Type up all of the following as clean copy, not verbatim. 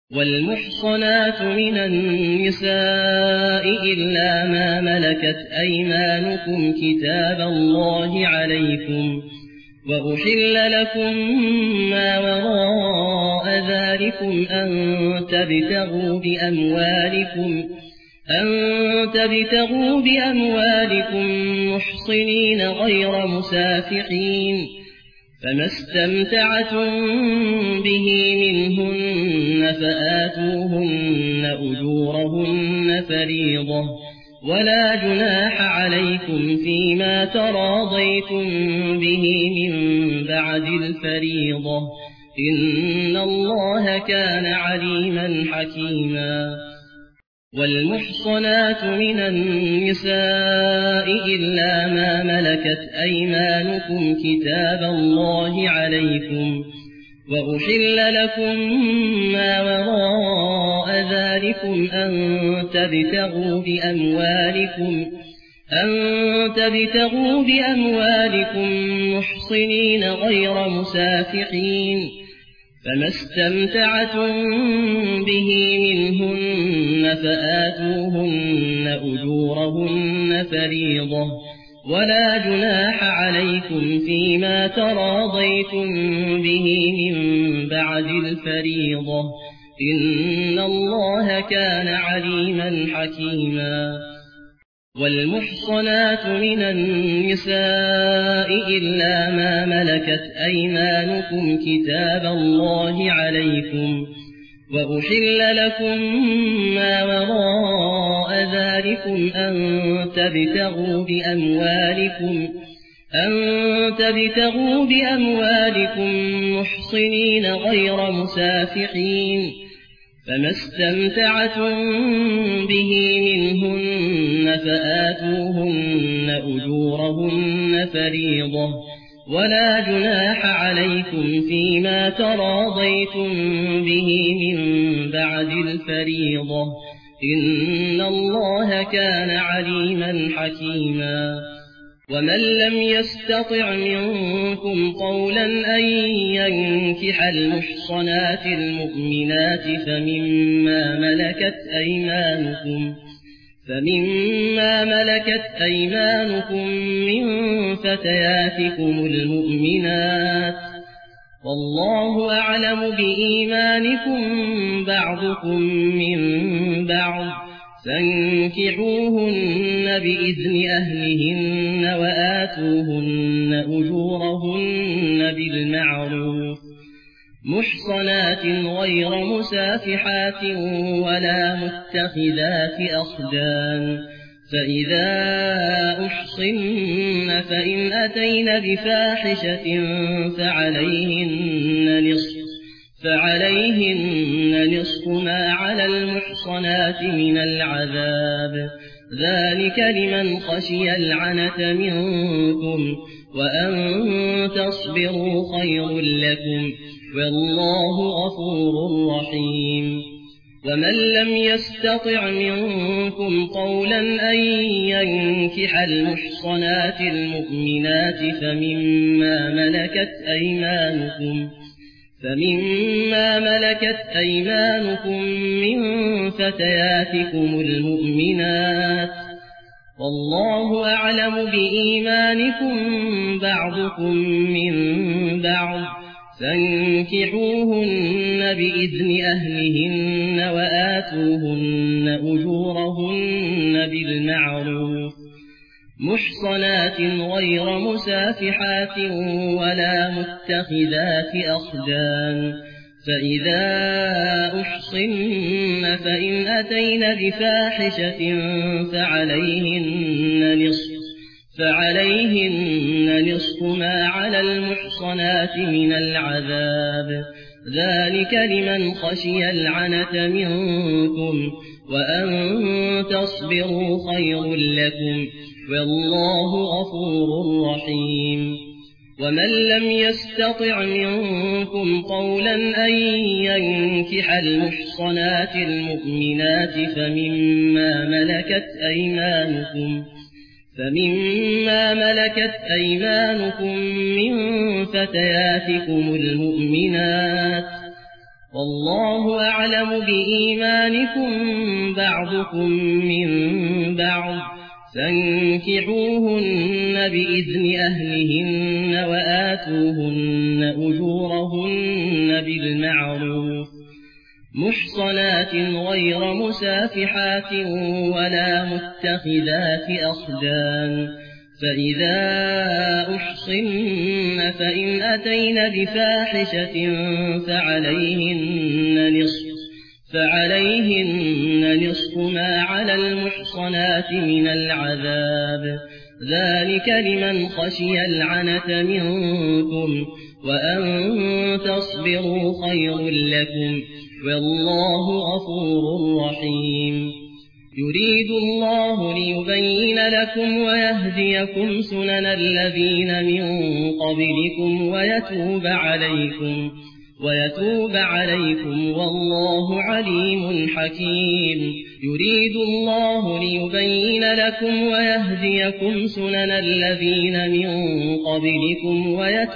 والمحصنات من النساء إلا ما ملكت أيمانكم كتاب الله عليكم، وأحل لكم ما وراء ذلكم أن تبتغوا بأموالكم محصنين غير مسافحين، فما استمتعتم به منهن فآتوهن أجورهن فريضة، ولا جناح عليكم فيما تراضيتم به من بعد الفريضة، إن الله كان عليما حكيما. والمحصنات من النساء إلا ما ملكت أيمانكم كتاب الله عليكم، وأحل لكم ما وراء ذلكم أن تبتغوا بأموالكم محصنين غير مسافحين، فما استمتعتم به منهن فآتوهن أجورهن فريضة، ولا جناح عليكم فيما تراضيتم به من بعد الفريضة، إن الله كان عليما حكيما. والمحصنات من النساء إلا ما ملكت أيمانكم كتاب الله عليكم، وأحل لكم ما وراء ذلكم أن تبتغوا بأموالكم محصنين غير مسافحين، فما استمتعتم به منهن فآتوهن أجورهن فريضة، ولا جناح عليكم فيما تراضيتم به من بعد الفريضة، إن الله كان عليما حكيما. ومن لم يستطع منكم طولا أن ينكح المحصنات المؤمنات فمما ملكت أيمانكم من فتياتكم المؤمنات، والله أعلم بإيمانكم بعضكم من بعض، فانكحوهن بإذن أهلهن وآتوهن أجورهن بالمعروف، محصنات غير مسافحات ولا متخذات أخدان، فإذا أحصن فإن أتين بفاحشة فعليهن نصف ما على المحصنات من العذاب، ذلك لمن خشي العنة منكم، وأن تصبروا خير لكم، والله غفور رحيم. ومن لم يستطع منكم طولا أن ينكح المحصنات المؤمنات فمما ملكت أيمانكم من فتياتكم المؤمنات، والله أعلم بإيمانكم بعضكم من بعض، فانكحوهن بإذن أهلهن وآتوهن أجورهن بالمعروف، محصنات غير مسافحات ولا متخذات أخدان، فإذا أحصن فإن أتين بفاحشة فعليهن نصف ما على المحصنات من العذاب، ذلك لمن خشي العنة منكم، وأن تصبروا خير لكم، والله غفور رحيم. ومن لم يستطع منكم طولا أن ينكح المحصنات المؤمنات فمما ملكت أيمانكم من فتياتكم المؤمنات، والله أعلم بإيمانكم بعضكم من بعض فانكحوهن بإذن أهلهن وآتوهن أجورهن بالمعروف محصنات غير مسافحات ولا متخذات أخدان فإذا أحصن فإن أتين بفاحشة فعليهن نصف ما على المحصنات من العذاب ذلك لمن خشي العنة منكم وأن تصبروا خير لكم والله غفور رحيم يريد الله ليبين لكم ويهديكم سنن الذين من قبلكم ويتوب عليكم والله عليم حكيم يريد الله ليبين لكم ويهديكم سنن الذين من قبلكم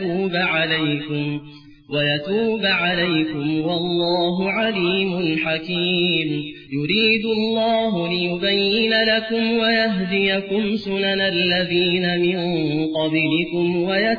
ويتوب عليكم والله عليم حكيم يريد الله ليبين لكم ويهديكم سنن الذين من قبلكم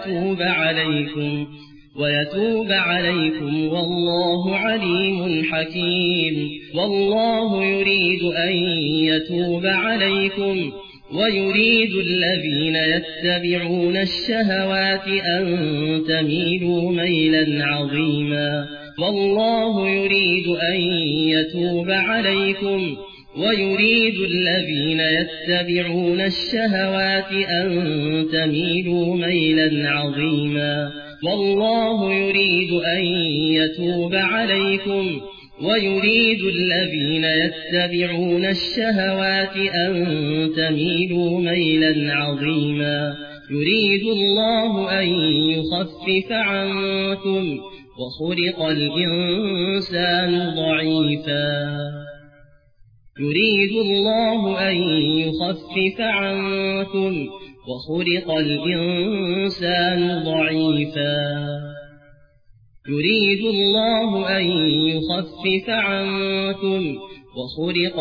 ويتوب عليكم والله عليم حكيم والله يريد أن يتوب عليكم ويريد الذين يتبعون الشهوات أن تميلوا ميلا عظيما والله يريد أن يتوب عليكم ويريد الذين يتبعون الشهوات أن تميلوا ميلا عظيما والله يريد أن يتوب عليكم ويريد الذين يتبعون الشهوات أن تميلوا ميلا عظيما يريد الله أن يخفف عنكم وخلق الإنسان ضعيفا يريد الله أن يخفف عنكم وخلق الإنسان ضعيفا يريد الله أن يخفف عنكم وخلق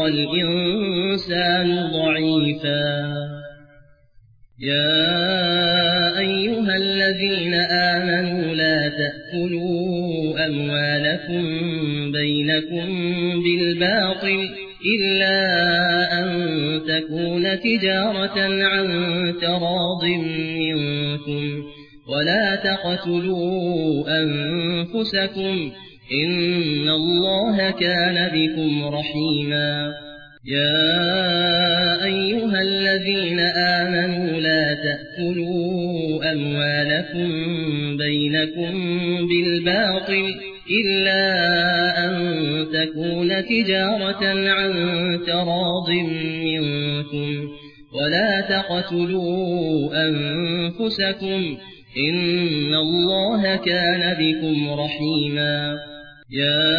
الإنسان ضعيفا يا أيها الذين آمنوا لا تأكلوا أموالكم بينكم بالباطل إلا أن تكون تجارة عن تراض منكم ولا تقتلوا أنفسكم إن الله كان بكم رحيما يا أيها الذين آمنوا لا تأكلوا أموالكم بينكم بالباطل إلا أن تكون تجارة عن تراض منكم ولا تقتلوا أنفسكم إن الله كان بكم رحيما يا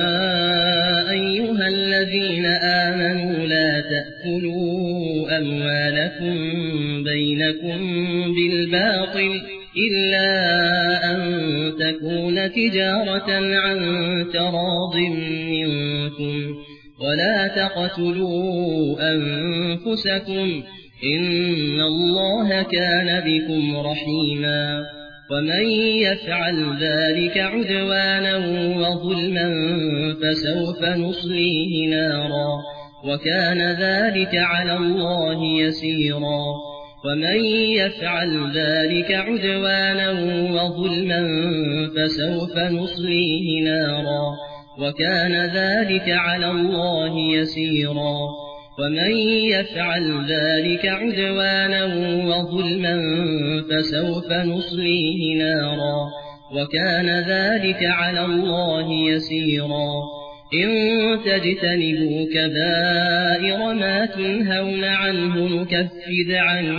أيها الذين آمنوا لا تأكلوا أموالكم بينكم بالباطل إلا أن تكون تجارة عن تراض منكم ولا تقتلوا أنفسكم إن الله كان بكم رحيما ومن يفعل ذلك عدوانا وظلما فسوف نصليه نارا وكان ذلك على الله يسيرا ومن يفعل ذلك عدوانا وظلما فسوف نصليه نارا وكان ذلك على الله يسيرا ومن يفعل ذلك عدوانا وظلما فسوف نصليه نارا وكان ذلك على الله يسيرا إن تجتنبوا كبائر ما تنهون عنه نكفر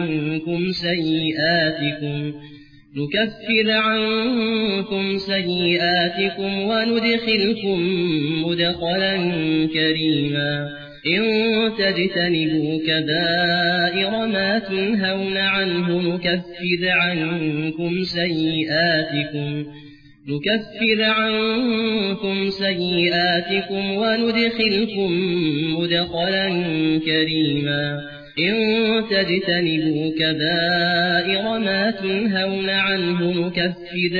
عنكم سيئاتكم وندخلكم مدخلا كريما إن تجتنبوا كبائر ما تنهون عنه نكفر عنكم نكفر عنكم سيئاتكم وندخلكم مدخلا كريما إن تجتنبوا كبائر ما تنهون عنه نكفر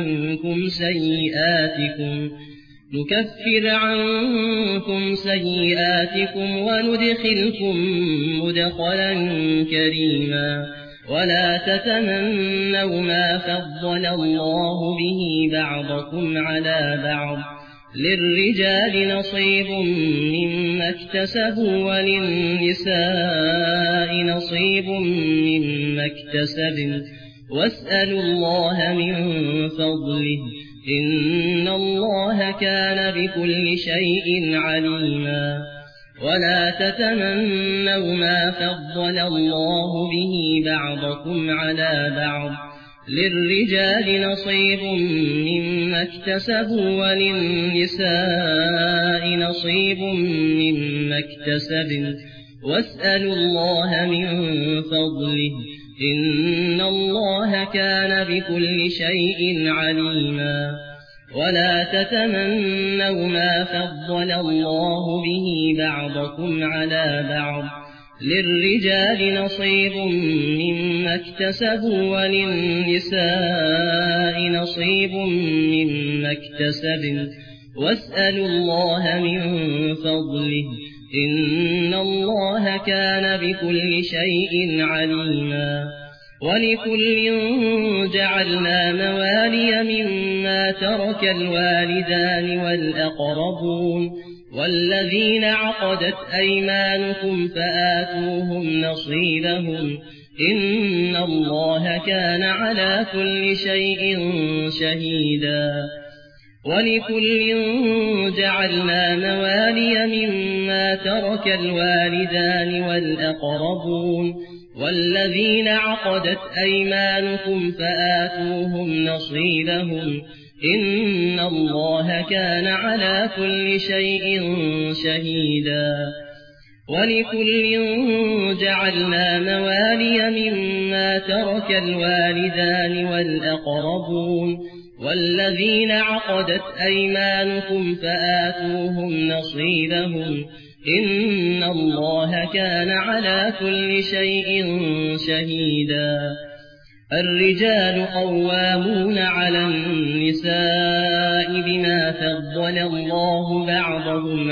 عنكم سيئاتكم وندخلكم مدخلا كريما ولا تتمنوا ما فضل الله به بعضكم على بعض للرجال نصيب مما اكتسبوا وللنساء نصيب مما اكتسبن واسألوا الله من فضله إن الله كان بكل شيء عليما ولا تتمنوا ما فضل الله به بعضكم على بعض للرجال نصيب مما اكتسبوا وللنساء نصيب مما اكتسبن واسألوا الله من فضله إن الله كان بكل شيء عليما ولا تتمنوا ما فضل الله به بعضكم على بعض للرجال نصيب مما اكتسبوا وللنساء نصيب مما اكتسبن واسألوا الله من فضله إن الله كان بكل شيء عليما ولكل جعلنا موالي مما ترك الوالدان والأقربون والذين عقدت أيمانكم فآتوهم نصيبهم إن الله كان على كل شيء شهيدا ولكل جعلنا موالي مما ترك الوالدان والأقربون والذين عقدت أيمانكم فآتوهم نصيبهم إن الله كان على كل شيء شهيدا ولكل جعلنا موالي مما ترك الوالدان والأقربون والذين عقدت أيمانكم فآتوهم نصيبهم إن الله كان على كل شيء شهيدا الرجال قوامون على النساء بما فضل الله بعضهم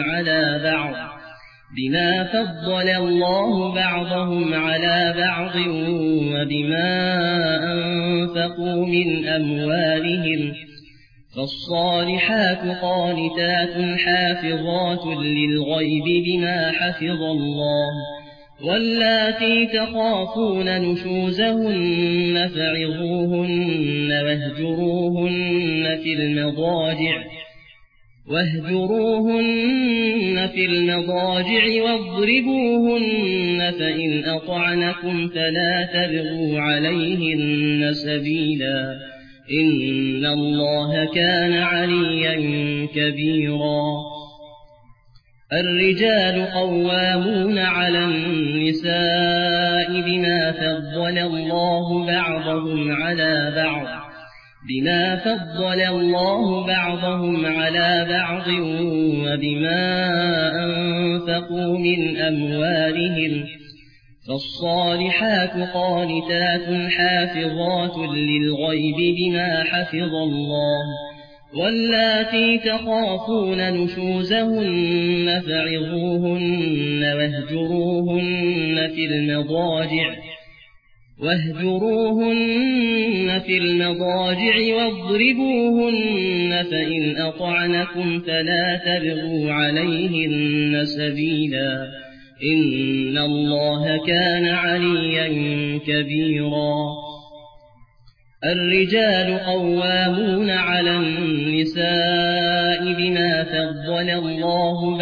على بعض وبما أنفقوا من أموالهم فالصالحات قانتات حافظات للغيب بما حفظ الله واللاتي تخافون نشوزهن فعظوهن واهجروهن في المضاجع واضربوهن فإن أطعنكم فلا تبغوا عليهن سبيلا إن الله كان عليا كبيرا الرجال قوامون على النساء بما فضل الله بعضهم على بعض وبما أنفقوا من أموالهم فالصالحات قانتات حافظات للغيب بما حفظ الله واللاتي تخافون نشوزهن فعظوهن واهجروهن في المضاجع واضربوهن فإن أطعنكم فلا تبغوا عليهن سبيلا إن الله كان عليا كبيرا الرجال قوامون على النساء بما فضل الله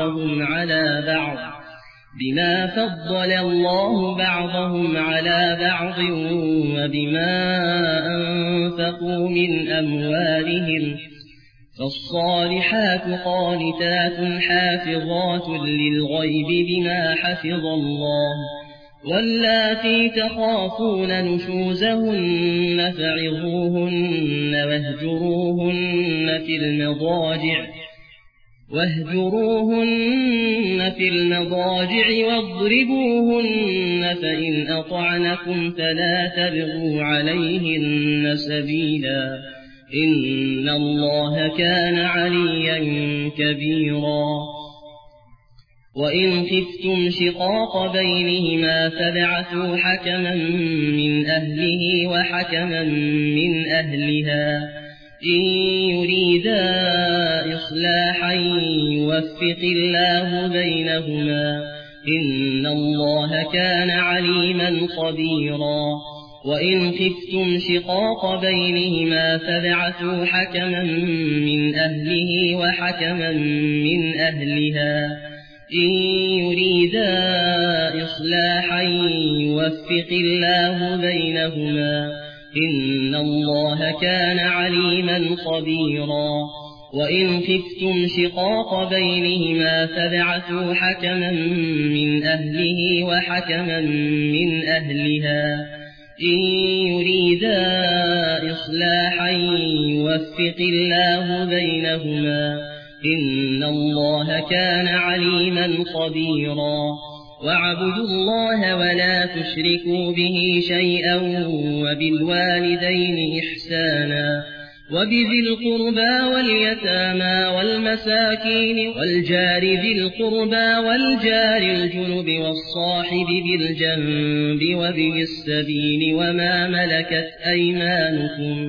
بعضهم على بعض وبما أنفقوا من أموالهم فالصالحات قانتات حافظات للغيب بما حفظ الله واللاتي تخافون نشوزهن فعظوهن واهجروهن في المضاجع واضربوهن فإن أطعنكم فلا تبغوا عليهن سبيلا إن الله كان عليا كبيرا وإن خفتم شقاق بينهما فابعثوا حكما من أهله وحكما من أهلها إن يريدا إصلاحا يوفق الله بينهما إن الله كان عليما خبيرا وإن خفتم شقاق بينهما فابعثوا حكما من أهله وحكما من أهلها إن يريدا إصلاحا يوفق الله بينهما إن الله كان عليما خبيرا وإن خفتم شقاق بينهما فابعثوا حكما من أهله وحكما من أهلها إن يريدا إصلاحا يوفق الله بينهما إن الله كان عليما خبيرا واعبدوا الله ولا تشركوا به شيئا وبالوالدين إحسانا وبذي القربى واليتامى والمساكين والجار ذي القربى والجار الجنب والصاحب بالجنب وابن السبيل وما ملكت أيمانكم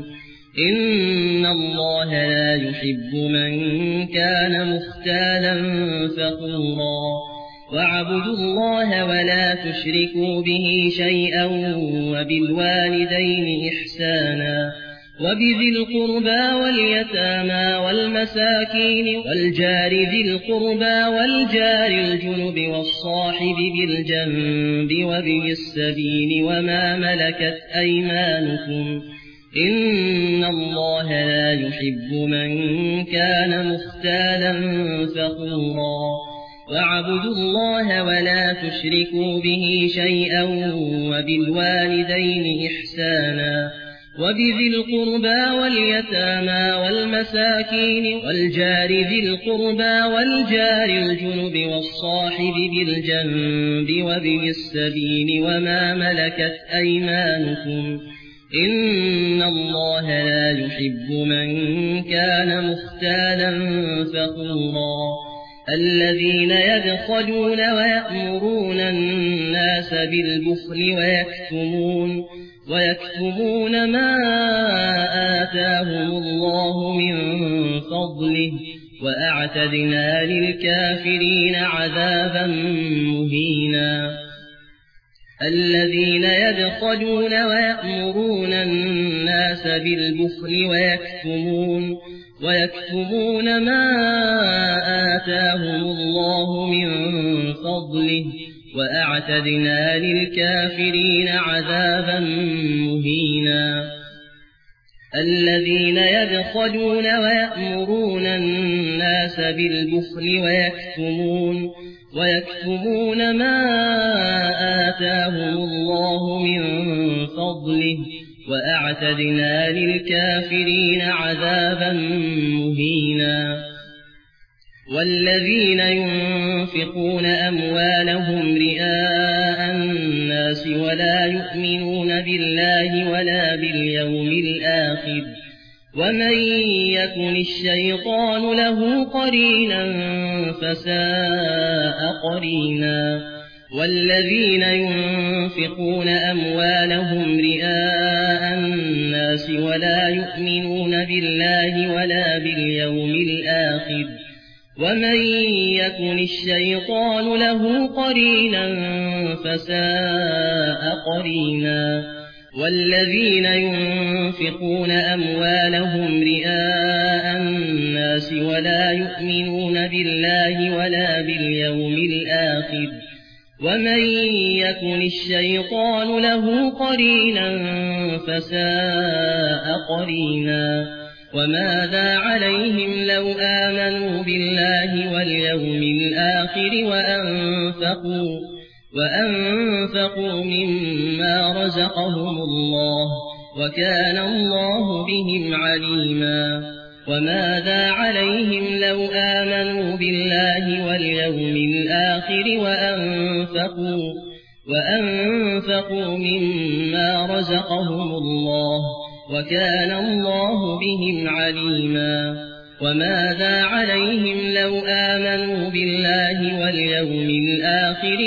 إن الله لا يحب من كان مختالا فخورا واعبدوا الله ولا تشركوا به شيئا وبالوالدين إحسانا وبذي القربى واليتامى والمساكين والجار ذي القربى والجار الجنب والصاحب بالجنب وابن السبيل وما ملكت أيمانكم إن الله لا يحب من كان مختالا فخورا واعبدوا الله ولا تشركوا به شيئا وبالوالدين إحسانا وبذي القربى واليتامى والمساكين والجار ذي القربى والجار الجنب والصاحب بالجنب وابن السبيل وما ملكت أيمانكم إن الله لا يحب من كان مختالا فخورا الذين يبخلون ويأمرون الناس بالبخل ويكتمون ما آتاهم الله من فضله وأعتدنا للكافرين عذابا مهينا الذين يبخلون ويأمرون الناس بالبخل ويكتمون ما آتاهم الله من فضله وأعتدنا للكافرين عذابا مهينا الذين يبخلون ويأمرون الناس بالبخل ويكتمون ما آتاهم الله من فضله وأعتدنا للكافرين عذابا مهينا والذين ينفقون أموالهم رئاء الناس ولا يؤمنون بالله ولا باليوم الآخر ومن يكن الشيطان له قرينا فساء قرينا والذين ينفقون أموالهم رئاء الناس ولا يؤمنون بالله ولا باليوم الآخر ومن يكن الشيطان له قرينا فساء قرينا والذين ينفقون أموالهم رئاء الناس ولا يؤمنون بالله ولا باليوم الآخر ومن يكن الشيطان له قرينا فساء قرينا وماذا عليهم لو آمنوا بالله واليوم الآخر وأنفقوا مما رزقهم الله وكان الله بهم عليما وماذا عليهم لو آمنوا بالله واليوم الآخر وأنفقوا مما رزقهم الله وكان الله بهم عليما وماذا عليهم لو آمنوا بالله واليوم الآخر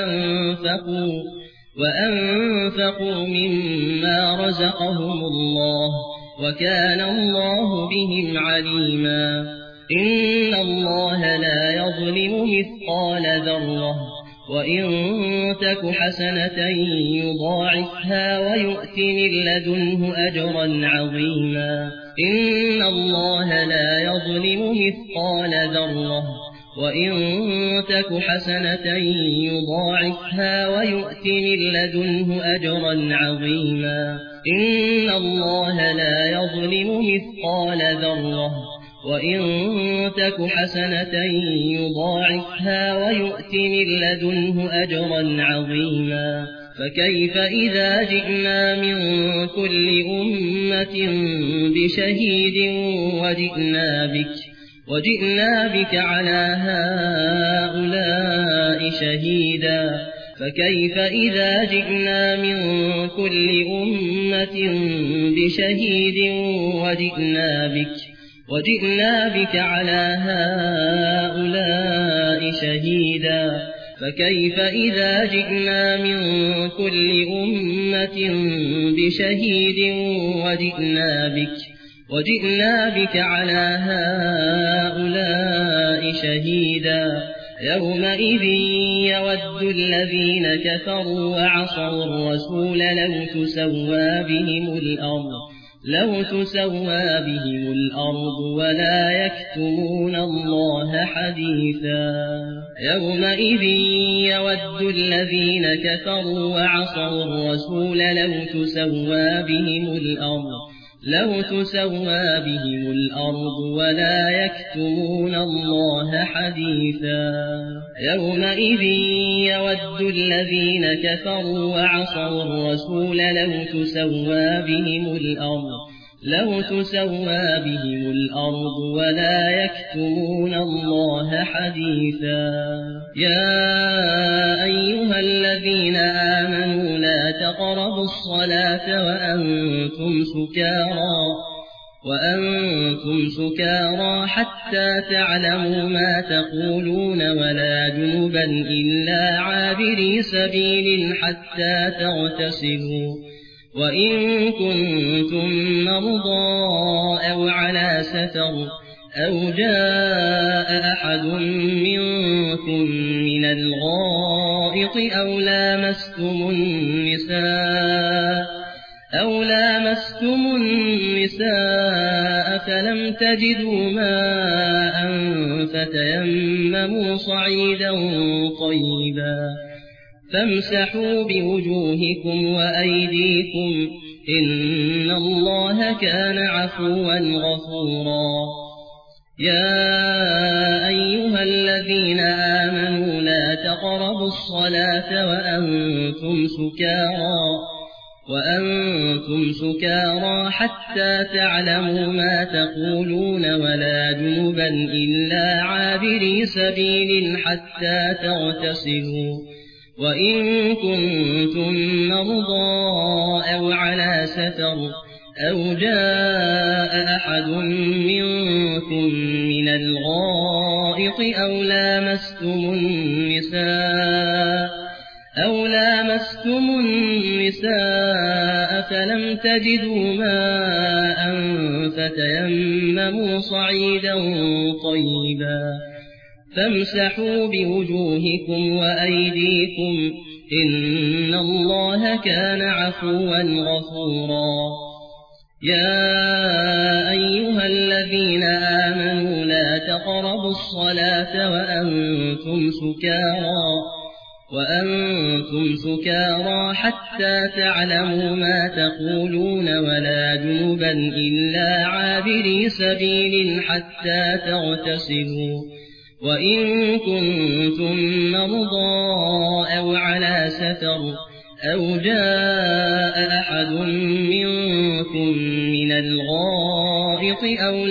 وأنفقوا مما رزقهم الله وكان الله بهم عليما إن الله لا يظلم مثقال ذرة وإن تك حسنة يضاعفها ويؤت من لدنه أجرا عظيما إن الله لا يظلم مثقال ذرة وإن تك حسنة يضاعفها ويؤت من لدنه أجرا عظيما إن الله لا يظلم مثقال ذرة وإن تك حسنة يضاعفها ويؤت من لدنه أجرا عظيما فكيف إذا جئنا من كل أمة بشهيد وجئنا بك على هؤلاء شهيدا فكيف إذا جئنا من كل أمة بشهيد وجئنا بك على هؤلاء شهيدا فكيف إذا جئنا من كل أمة بشهيد وجئنا بك على هؤلاء شهيدا يومئذ يود الذين كفروا وعصوا الرسول لو تسوى بهم الأرض ولا يكتمون الله حديثا يومئذ يود الذين كفروا وعصوا الرسول لو تسوى بهم الأرض ولا يكتمون الله حديثا يومئذ يود الذين كفروا وعصوا الرسول لو تسوى بهم الأرض ولا يكتمون الله حديثا يا أيها الذين آمنوا لا تقربوا الصلاة وأنتم سكارى حتى تعلموا ما تقولون ولا جنبا إلا عابري سبيل حتى تغتسلوا وإن كنتم مرضى أو على سفر أو جاء أحد منكم من الغائط أو لامستم النساء فلم تجدوا ماء فتيمموا صعيدا طيبا فامسحوا بوجوهكم وأيديكم إن الله كان عفوا غفورا يا أيها الذين آمنوا لا تقربوا الصلاة وأنتم سكارى حتى تعلموا ما تقولون ولا جنبا إلا عابري سبيل حتى تغتسلوا وإن كنتم مرضى أو على سفر أو جاء أحد منكم من الغائط أو لامستم النساء فلم تجدوا ماء فتيمموا صعيدا طيبا فامسحوا بوجوهكم وأيديكم إن الله كان عفوا غفورا يا أيها الذين آمنوا لا تقربوا الصلاة وأنتم سكارى حتى تعلموا ما تقولون ولا جنبا إلا عابري سبيل حتى تغتسلوا وإن كنتم مرضى أو على وتر أو جاء أحد منكم من الغائط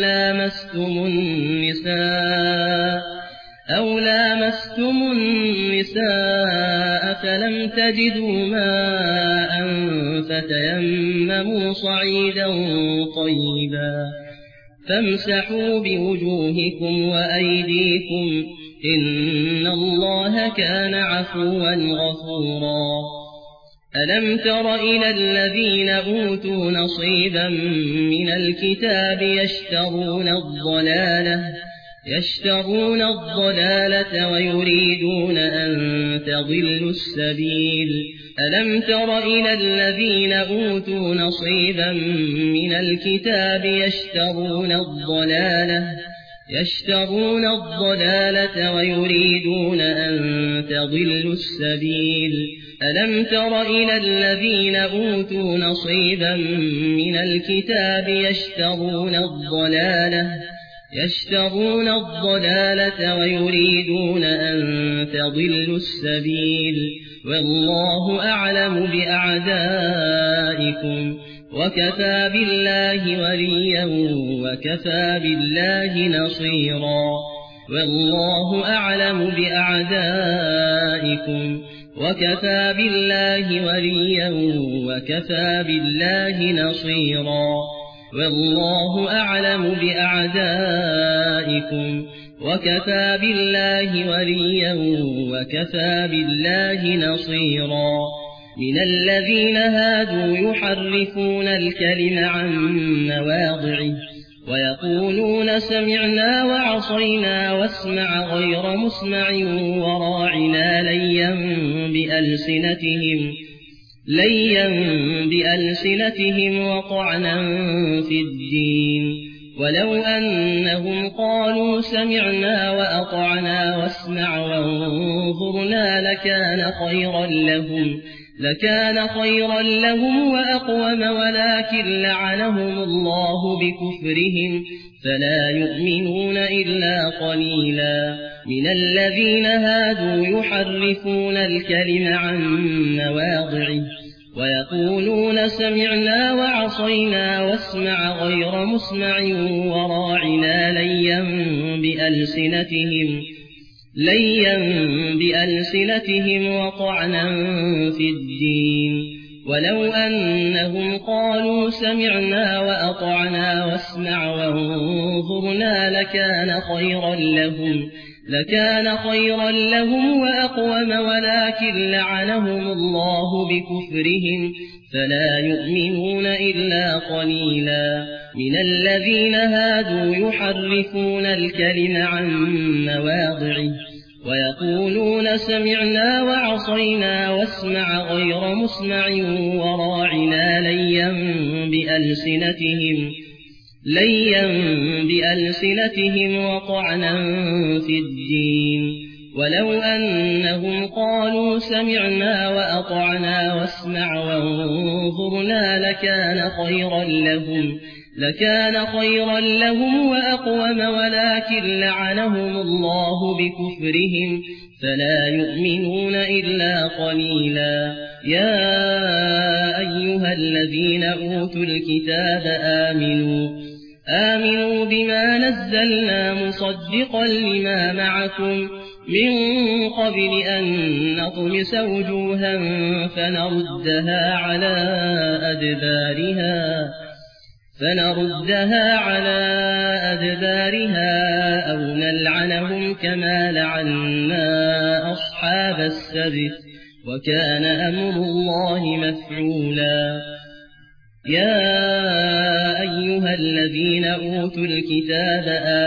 أو لامستم النساء فلم تجدوا ماء فتيمموا صعيدا طيبا فامسحوا بوجوهكم وأيديكم إن الله كان عفوا غفورا ألم تر إلى الذين أوتوا نصيبا من الكتاب يشترون الضلالة ويريدون أن تضلوا السبيل ألم تر إلى الذين أوتوا نصيبا من الكتاب يشترون الضلالة ويريدون أن تضلوا السبيل ألم تر إلى الذين أوتوا نصيبا من الكتاب يشترون الضلالة ويريدون أن تضلوا السبيل والله أعلم بأعدائكم وكفى بالله وليا وكفى بالله نصيرا والله أعلم بأعدائكم وكفى بالله وليا وكفى بالله نصيرا والله أعلم بأعدائكم وكفى بالله وليا وكفى بالله نصيرا من الذين هادوا يحرفون الكلم عن مواضعه ويقولون سمعنا وعصينا واسمع غير مسمع وراعنا ليا بألسنتهم وطعنا في الدين ولو أنهم قالوا سمعنا وأطعنا واسمع وانظرنا لكان خيرا لهم وأقوم ولكن لعنهم الله بكفرهم فلا يؤمنون إلا قليلا من الذين هادوا يحرفون الكلم عن مواضعه ويقولون سمعنا وعصينا واسمع غير مسمع وراعنا ليا بألسنتهم وطعنا في الدين ولو أنهم قالوا سمعنا وأطعنا واسمع وانظرنا لكان خيرا لهم وأقوم ولكن لعنهم الله بكفرهم فلا يؤمنون إلا قليلا من الذين هادوا يحرفون الكلم عن مواضعه ويقولون سمعنا وعصينا واسمع غير مسمع وراعنا ليا بألسنتهم وطعنا في الدين ولو أنهم قالوا سمعنا وأطعنا واسمع وانظرنا لكان خيرا لهم وأقوم ولكن لعنهم الله بكفرهم فلا يؤمنون إلا قليلا يا أيها الذين أوتوا الكتاب آمنوا بما نزلنا مصدقا لما معكم من قبل أن نطمس وجوها فنردها على أدبارها أو نلعنهم كما لعنا أصحاب السبت وكان أمر الله مفعولا يا أيها الذين أوتوا الكتاب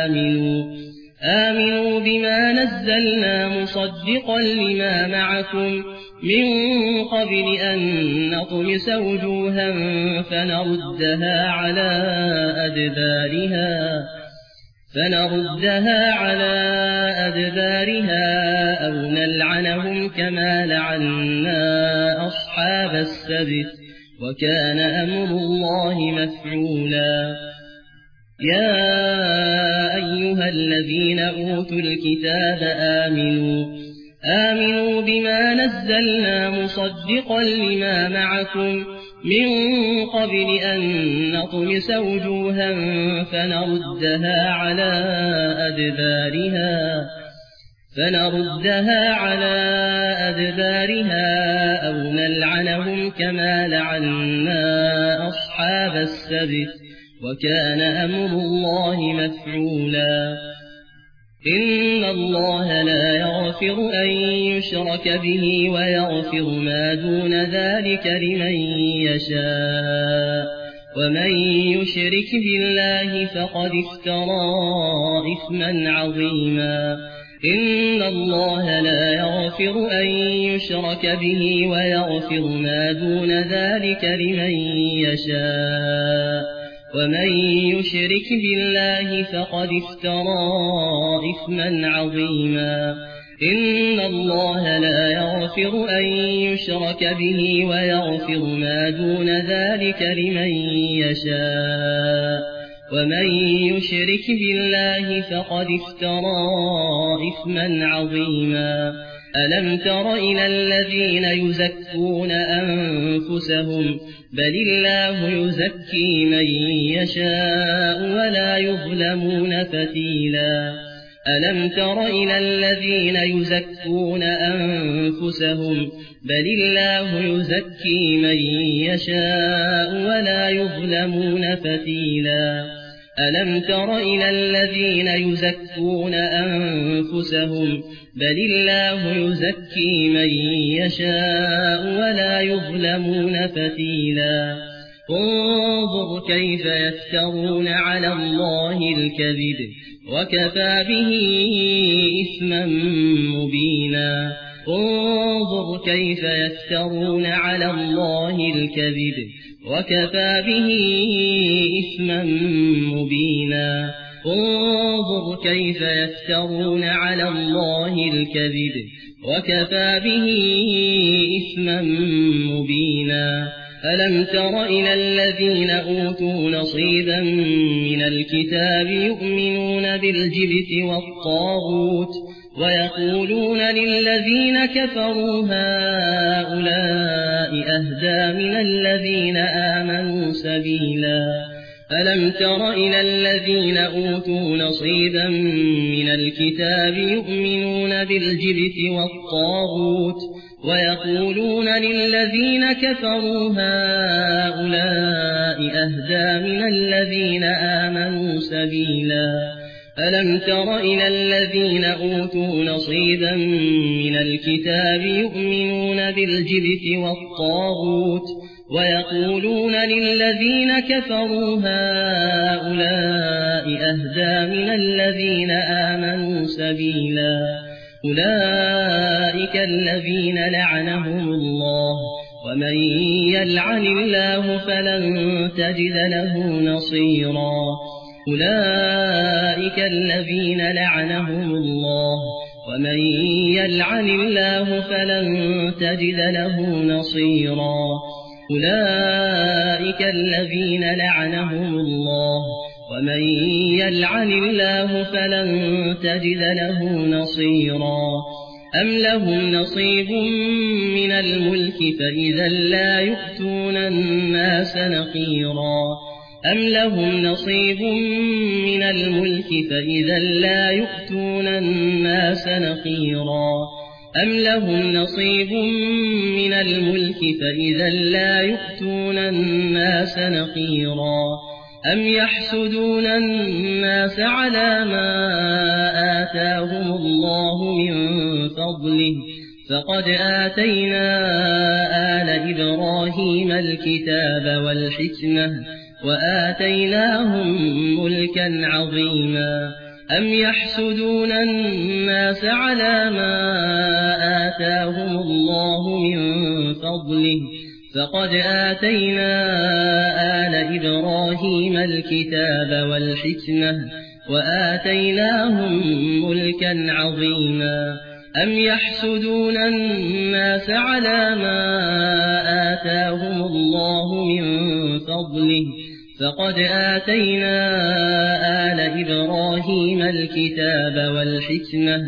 آمنوا بما نزلنا مصدقا لما معكم من قبل أن نطمس وجوها فنردها على أدبارها أو نلعنهم كما لعنا أصحاب السبت وكان أمر الله مفعولا يا أيها الذين أوتوا الكتاب آمنوا بما نزلنا مصدقا لما معكم من قبل أن نطمس وجوها فنردها على أدبارها أو نلعنهم كما لعنا أصحاب السبت وكان أمر الله مفعولا إن الله لا يغفر أن يشرك به ويغفر ما دون ذلك لمن يشاء ومن يشرك بالله فقد افترى إثما عظيما إن الله لا يغفر أن يشرك به ويغفر ما دون ذلك لمن يشاء ومن يشرك بالله فقد افترى إثما عظيما إن الله لا يغفر أن يشرك به ويغفر ما دون ذلك لمن يشاء ومن يشرك بالله فقد افترى إثما عظيما ألم تر إلى الذين يزكون أنفسهم بل الله يزكي من يشاء ولا يظلمون فتيلا ألم تر إلى الذين يزكون أنفسهم بل الله يزكي من يشاء ولا يظلمون فتيلا ألم تر إلى الذين يزكون أنفسهم بل الله يزكي من يشاء ولا يظلمون فتيلا انظر كيف يفترون على الله الكذب وكفى به إثما مبينا انظر كيف يفترون على الله الكذب وكفى به إثما مبينا انظر كيف يفترون على الله الكذب وكفى به إثما مبينا ألم تر إلى الذين أوتوا نصيبا من الكتاب يؤمنون بالجبت والطاغوت ويقولون للذين كفروا هؤلاء أهدى من الذين آمنوا سبيلا ألم تر إلى الذين أوتوا نصيبا من الكتاب يؤمنون بالجبت والطاغوت ويقولون للذين كفروا هؤلاء أهدى من الذين آمنوا سبيلا ألم تر إلى الذين أوتوا نصيبا من الكتاب يؤمنون بالجبت والطاغوت ويقولون للذين كفروا هؤلاء أهدى من الذين آمنوا سبيلا أولئك الذين لعنهم الله ومن يلعن الله فلن تجد له نصيرا أولئك الذين لعنهم الله ومن يلعن الله فلن تجد له نصيرا أولئك الذين لعنهم الله ومن يلعن الله فلن تجد له نصيرا أم لهم نصيب من الملك فإذا لا يؤتون الناس نقيرا أم لهم نصيب من الملك فإذا لا يؤتون الناس نقيرا أم لهم نصيب من الملك فإذا لا يؤتون الناس نقيرا أم يحسدون الناس على ما آتاهم الله من فضله فقد آتينا آل إبراهيم الكتاب والحكمة وآتيناهم ملكا عظيما أم يحسدون الناس على ما آتاهم الله من فضله فقد آتينا آل إبراهيم الكتاب والحكمة وآتيناهم ملكا عظيما أم يحسدون الناس على ما آتاهم الله من فضله فقد آتينا آل إبراهيم الكتاب والحكمة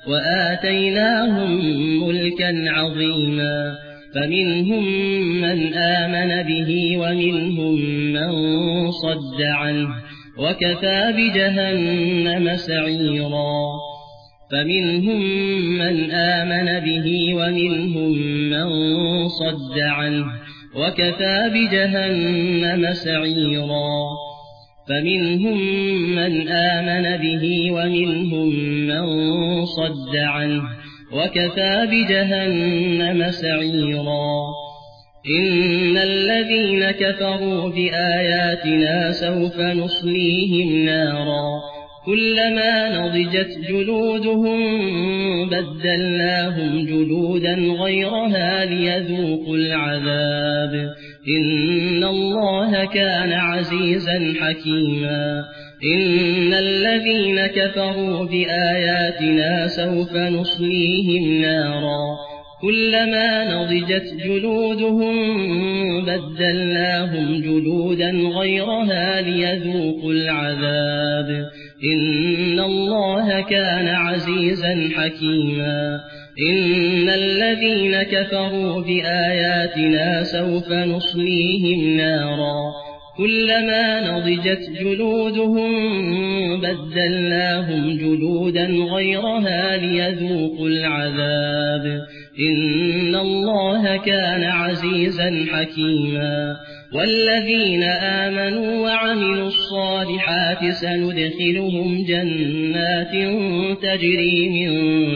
وآتيناهم ملكا عظيما فمنهم من آمن به ومنهم من صد عنه وكفى بجهنم سعيرا فمنهم من آمن به ومنهم من صد عنه وكفى بجهنم سعيرا فمنهم من آمن به ومنهم من صد عنه وكفى بجهنم سعيرا إن الذين كفروا بآياتنا سوف نصليهم نارا كلما نضجت جلودهم بدلناهم جلودا غيرها ليذوقوا العذاب إن الله كان عزيزا حكيما إن الذين كفروا بآياتنا سوف نصليهم نارا كلما نضجت جلودهم بدلناهم جلودا غيرها ليذوقوا العذاب إن الله كان عزيزا حكيما إن الذين كفروا بآياتنا سوف نصليهم نارا كلما نضجت جلودهم بدلناهم جلودا غيرها ليذوقوا العذاب إن الله كان عزيزا حكيما والذين آمنوا وعملوا الصالحات سندخلهم جنات تجري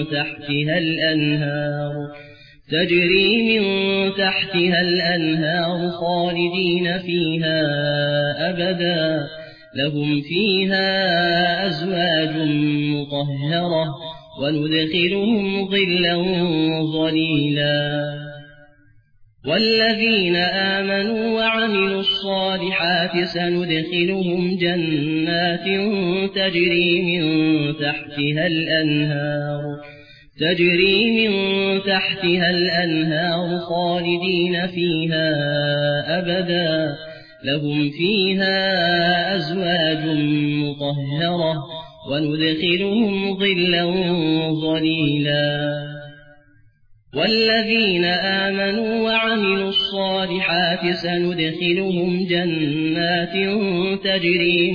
من تحتها الأنهار خالدين فيها أبدا لهم فيها أزواج مطهرة وندخلهم ظلا ظليلا والذين آمنوا وعملوا الصالحات سندخلهم جنات تجري من تحتها الأنهار خالدين فيها أبدا لهم فيها أزواج مطهرة وندخلهم ظلا ظليلا والذين آمنوا وعملوا الصالحات سندخلهم جنات تجري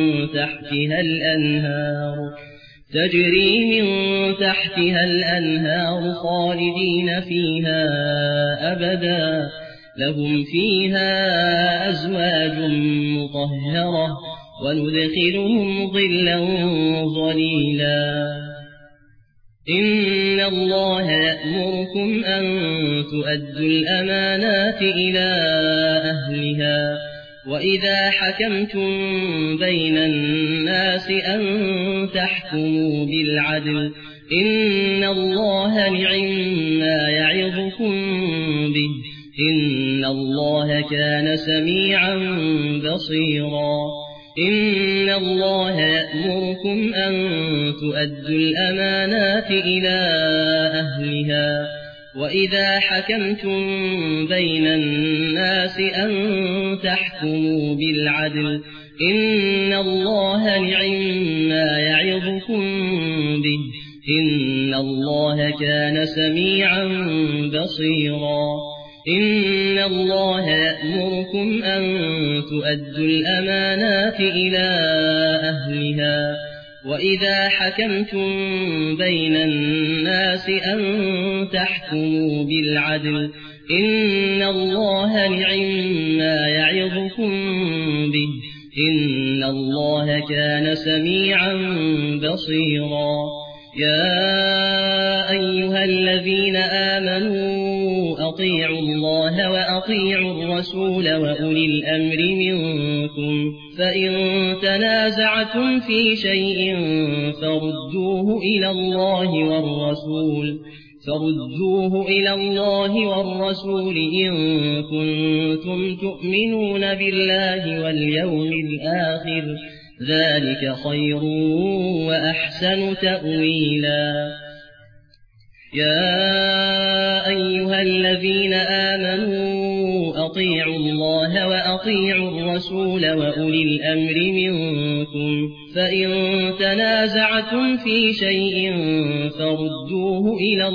من تحتها الأنهار خالدين فيها أبدا لهم فيها أزواج مطهرة وندخلهم ظلا ظليلا إن الله يأمركم أن تؤدوا الأمانات إلى أهلها وإذا حكمتم بين الناس أن تحكموا بالعدل إن الله نعما يعظكم به إن الله كان سميعا بصيرا إن الله يأمركم أن تؤدوا الأمانات إلى أهلها وإذا حكمتم بين الناس أن تحكموا بالعدل إن الله نعما يعظكم به إن الله كان سميعا بصيرا إن الله يأمركم أن تؤدوا الأمانات إلى أهلها وإذا حكمتم بين الناس أن تحكموا بالعدل إن الله نعما يعظكم به إن الله كان سميعا بصيرا يا أيها الذين آمنوا أطيعوا الله وأطيعوا الرسول وأولي الأمر منكم فإن تنازعتم في شيء فردوه إلى الله والرسول إن كنتم تؤمنون بالله واليوم الآخر ذلك خير وأحسن تأويلا يا أيها الذين آمنوا أطيعوا الله وأطيعوا والرسول وأولي الأمر منكم فإن تنازعتم في شيء فردوه إلى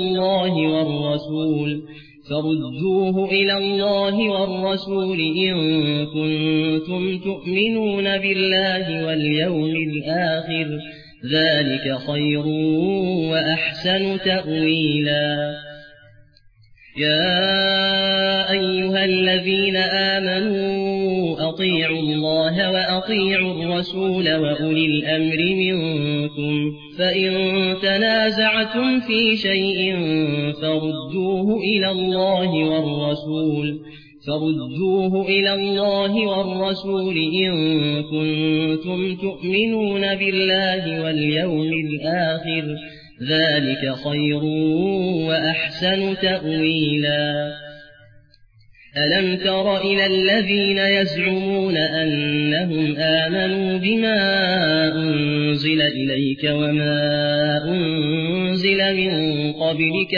الله والرسول إن كنتم تؤمنون بالله واليوم الآخر ذلك خير وأحسن تأويلا. يا أيها الذين آمنوا أطيعوا الله وأطيعوا الرسول وأولي الأمر منكم فإن تنازعتم في شيء فردوه إلى الله والرسول إن كنتم تؤمنون بالله واليوم الآخر ذلك خير وأحسن تأويلا. ألم تر إلى الذين يزعمون أنهم آمنوا بما أنزل إليك وما أنزل من قبلك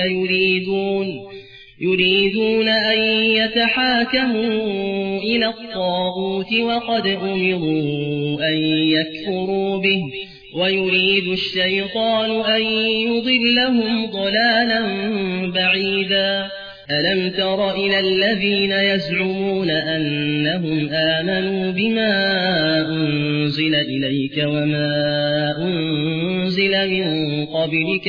يريدون أن يتحاكموا إلى الطاغوت وقد أمروا أن يكفروا به ويريد الشيطان أن يضلهم ضلالا بعيدا. ألم تر إلى الذين يزعمون أنهم آمنوا بما أنزل إليك وما أنزل من قبلك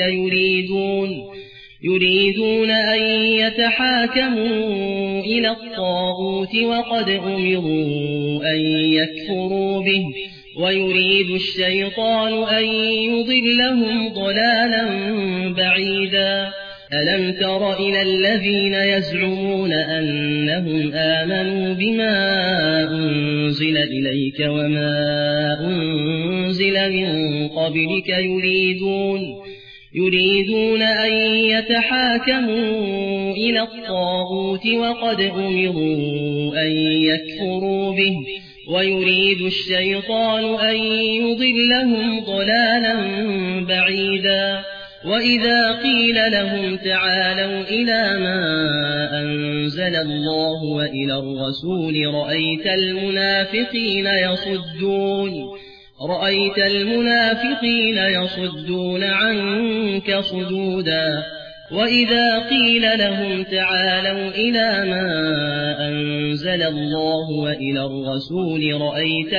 يريدون أن يتحاكموا إلى الطاغوت وقد أمروا أن يكفروا به ويريد الشيطان أن يضلهم ضلالا بعيدا. ألم تر إلى الذين يزعمون أنهم آمنوا بما أنزل إليك وما أنزل من قبلك يريدون أن يتحاكموا إلى الطاغوت وقد أمروا أن يكفروا به ويريد الشيطان أن يضلهم ضلالا بعيدا. وإذا قيل لهم تعالوا إلى ما أنزل الله وإلى الرسول رأيت المنافقين يصدون عنك صدودا. وإذا قيل لهم تعالوا إلى ما أنزل الله وإلى الرسول رأيت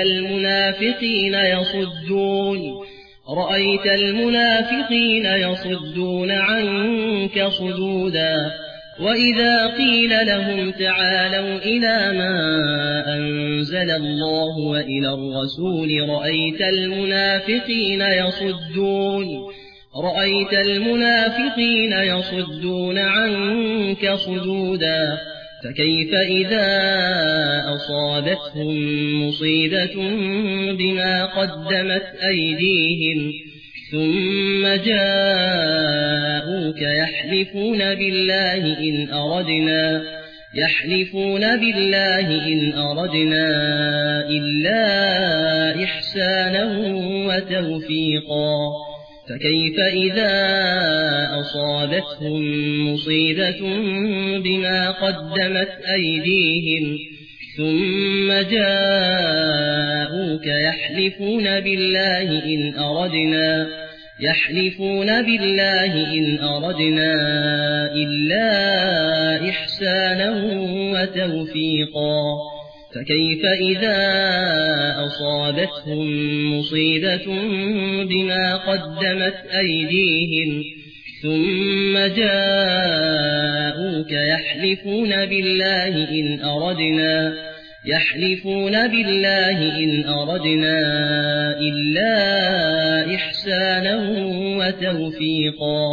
المنافقين يصدون عنك صدودا. وإذا قيل لهم تعالوا إلى ما أنزل الله وإلى الرسول رأيت المنافقين يصدون عنك صدودا. فكيف إذا أصابتهم مصيبة بما قدمت أيديهم ثم جاءوك يحلفون بالله إن أردنا إلا إحسانا وتوفيقا. فكيف إذا أصابتهم مصيبة بما قدمت أيديهم ثم جاءوك يحلفون بالله إن أردنا إلا إحسانا وتوفيقا. فكيف إذا أصابتهم مصيبة بما قدمت أيديهم ثم جاءوك يحلفون بالله إن أردنا إلا إحسانا وتوفيقا.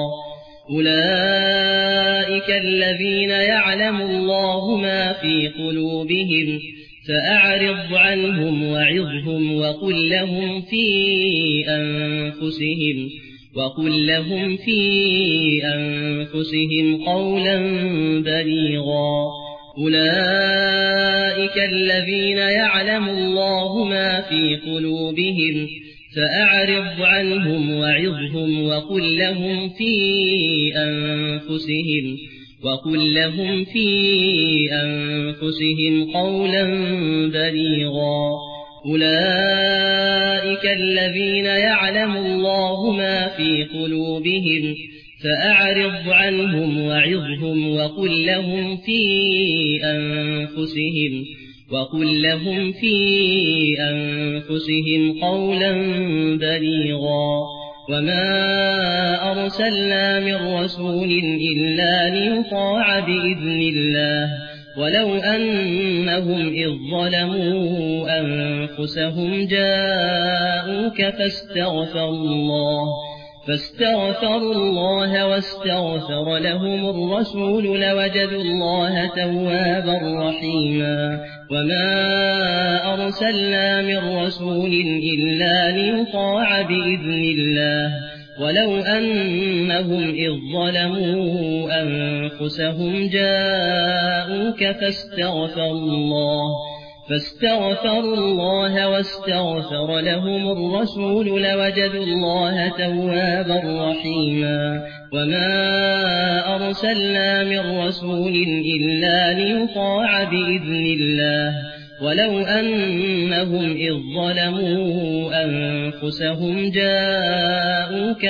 أولئك الذين يعلم الله ما في قلوبهم فأعرض عنهم وعظهم وقل لهم في أنفسهم قولا بليغا. أولئك الذين يعلم الله ما في قلوبهم فأعرض عنهم وعظهم وقل لهم في وقل لهم في أنفسهم قولا بليغا أولئك الذين يعلم الله ما في قلوبهم فأعرض عنهم وعظهم وقل لهم في أنفسهم قولا بليغا وما أرسلنا من رسول إلا ليطاع بإذن الله ولو أنهم إذ ظلموا أنفسهم جاءوك فاستغفروا الله واستغفر لهم الرسول لوجدوا الله توابا رحيما وما أرسلنا من رسول إلا ليطاع بإذن الله ولو أنهم إذ ظلموا أنفسهم جاءوك فاستغفروا الله واستغفر لهم الرسول لوجدوا الله توابا رحيما وما أرسلنا من رسول إلا ليطاع بإذن الله ولو أنهم إذ ظلموا أنفسهم جاءوك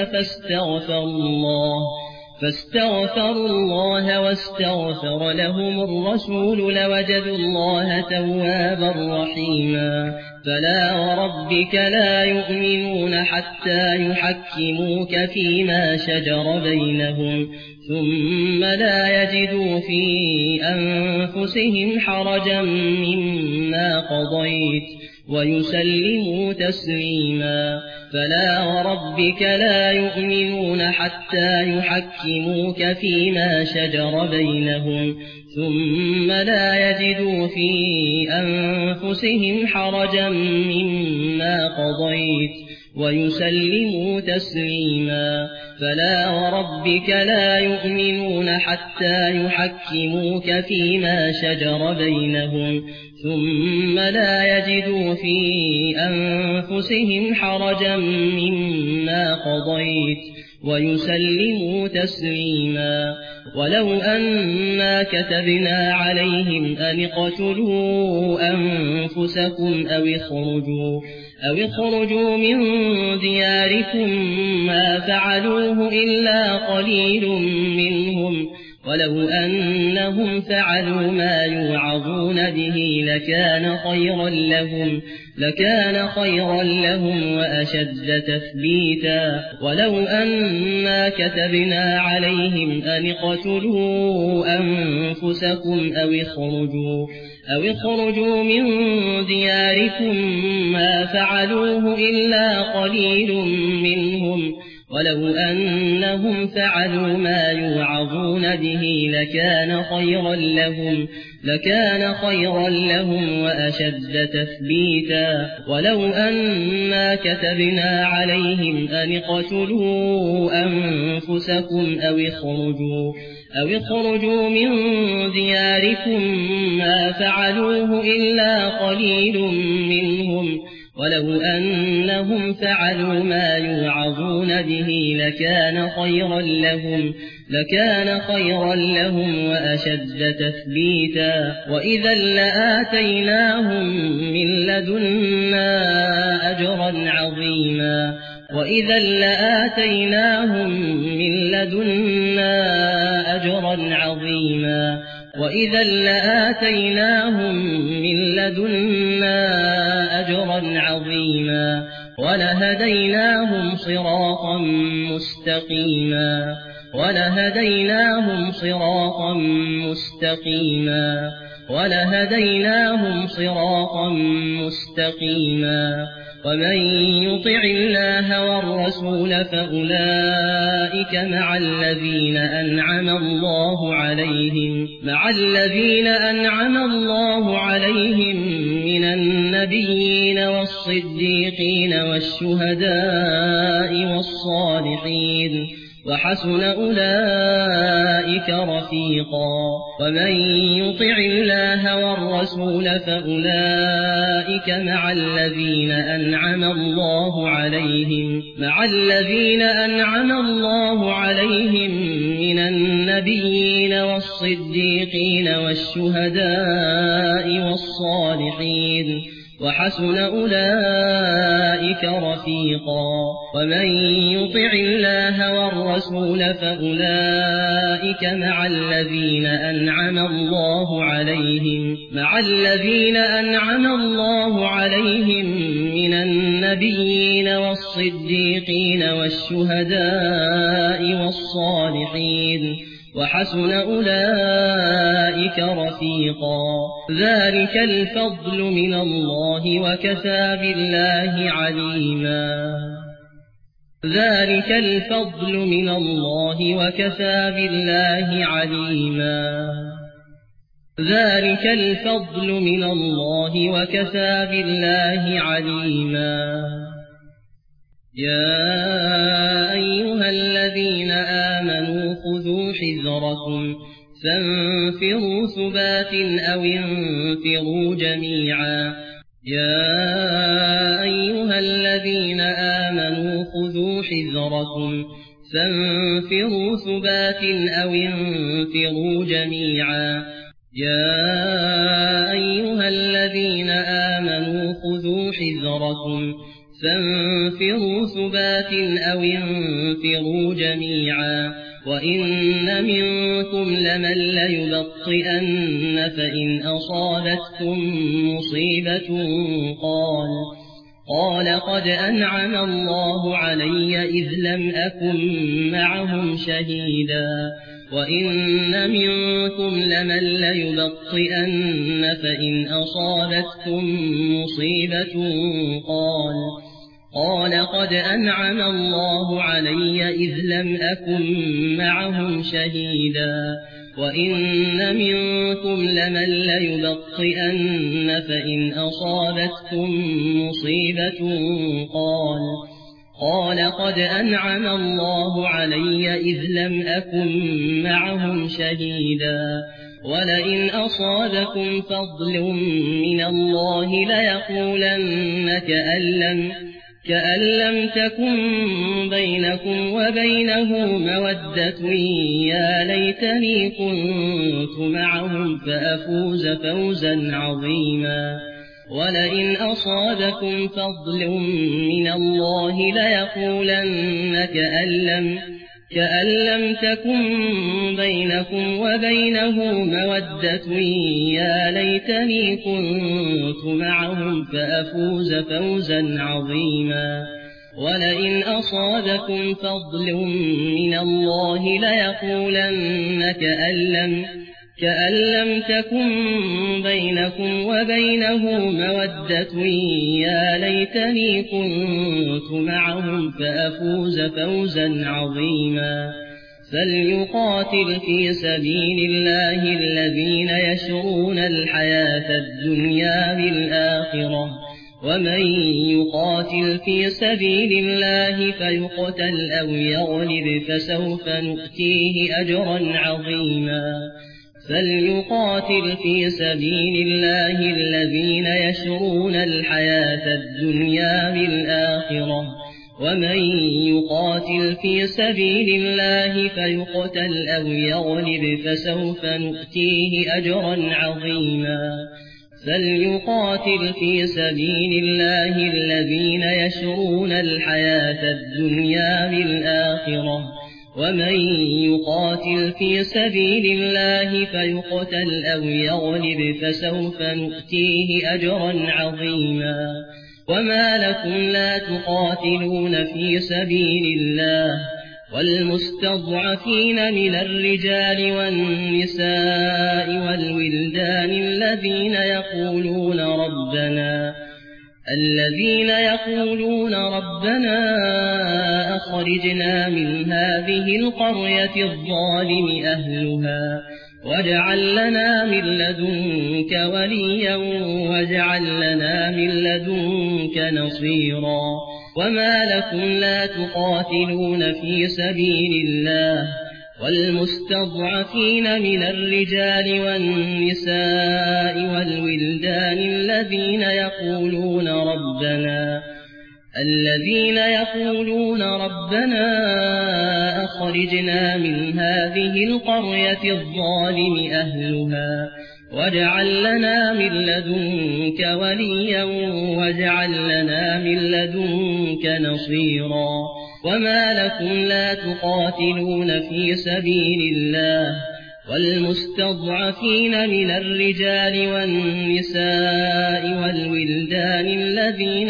فاستغفروا الله واستغفر لهم الرسول لوجدوا الله توابا رحيما فلا وربك لا يؤمنون حتى يحكموك فيما شجر بينهم ثم لا يجدوا في أنفسهم حرجا مما قضيت ويسلموا تسليما فلا وربك لا يؤمنون حتى يحكموك فيما شجر بينهم ثم لا يجدوا في أنفسهم حرجا مما قضيت ويسلموا تسليما فلا وربك لا يؤمنون حتى يحكموك فيما شجر بينهم ثم لا يجدوا في أنفسهم حرجا مما قضيت ويسلموا تسليما ولو أنا كتبنا عليهم أن اقتلوا أنفسكم أو اخرجوا من دياركم ما فعلوه إلا قليل منهم ولو أنهم فعلوا ما يوعظون به لكان خيرا لهم وأشد تثبيتا ولو أنا كتبنا عليهم أن اقتلوا أنفسكم أو اخرجوا من دياركم ما فعلوه إلا قليل منهم ولو أنهم فعلوا ما يوعظون به لكان خيرا لهم وأشد تثبيتا ولو أنا كتبنا عليهم أن اقتلوا أنفسكم أو اخرجوا من دياركم ما فعلوه إلا قليل منهم ولو أنهم فعلوا ما يوعظون به لكان خيرا لهم وأشد تثبيتا وإذا لآتيناهم من لدنا أجرا عظيما وإذا لآتيناهم من لدنا أجرا عظيما ولهديناهم صراطا مستقيما ومن يطع الله والرسول فأولئك مع الذين أنعم الله عليهم من النبيين والصديقين والشهداء والصالحين وحسن أولئك رفيقا ومن يطع الله والرسول فأولئك مع الذين أنعم الله عليهم من النبيين والصديقين والشهداء والصالحين وحسن أولئك رفيقا ومن يطع الله والرسول فأولئك مع الذين أنعم الله عليهم من النبيين والصديقين والشهداء والصالحين وحسن أولئك رفيقا ذلك الفضل من الله وكفى بالله عليما يا أيها الذين آمنوا خذوا حذركم فانفروا ثبات أو انفروا جميعا وإن منكم لمن ليبطئن فإن أصابتكم مصيبة قال قد أنعم الله علي إذ لم أكن معهم شهيدا وإن منكم لمن ليبطئن فإن أصابتكم مصيبة قال قد أنعم الله علي إذ لم أكن معهم شهيدا وإن منكم لمن ليبطئن فإن أصابتكم مصيبة قال قد أنعم الله علي إذ لم أكن معهم شهيدا ولئن أصابكم فضل من الله ليقولن كأن لم تكن بينكم وبينه مودة يا ليتني كنت معهم فأفوز فوزا عظيما ولئن أصابكم فضل من الله ليقولن كأن لم تكن بينكم وبينه مودة يا ليتني كنت معهم فأفوز فوزا عظيما ولئن أصابكم فضل من الله ليقولن كأن لم تكن بينكم وبينه مودة يا ليتني كنت معهم فأفوز فوزا عظيما فليقاتل في سبيل الله الذين يشرون الحياة الدنيا بالآخرة ومن يقاتل في سبيل الله فيقتل أو يغلب فسوف نؤتيه أجرا عظيما فليقاتل في سبيل الله الذين يشرون الحياة الدنيا بالآخرة ومن يقاتل في سبيل الله فيقتل أو يغلب فسوف نؤتيه أجرا عظيما فليقاتل في سبيل الله الذين يشرون الحياة الدنيا بالآخرة ومن يقاتل في سبيل الله فيقتل أو يغلب فسوف نؤتيه أجرا عظيما وما لكم لا تقاتلون في سبيل الله والمستضعفين من الرجال والنساء والولدان الذين يقولون ربنا أخرجنا من هذه القرية الظالم أهلها واجعل لنا من لدنك وليا واجعل لنا من لدنك نصيرا وما لكم لا تقاتلون في سبيل الله والمستضعفين من الرجال والنساء والولدان الذين الذين يقولون ربنا أخرجنا من هذه القرية الظالم أهلها واجعل لنا من لدنك وليا واجعل لنا من لدنك نصيرا وما لكم لا تقاتلون في سبيل الله والمستضعفين من الرجال والنساء والولدان الذين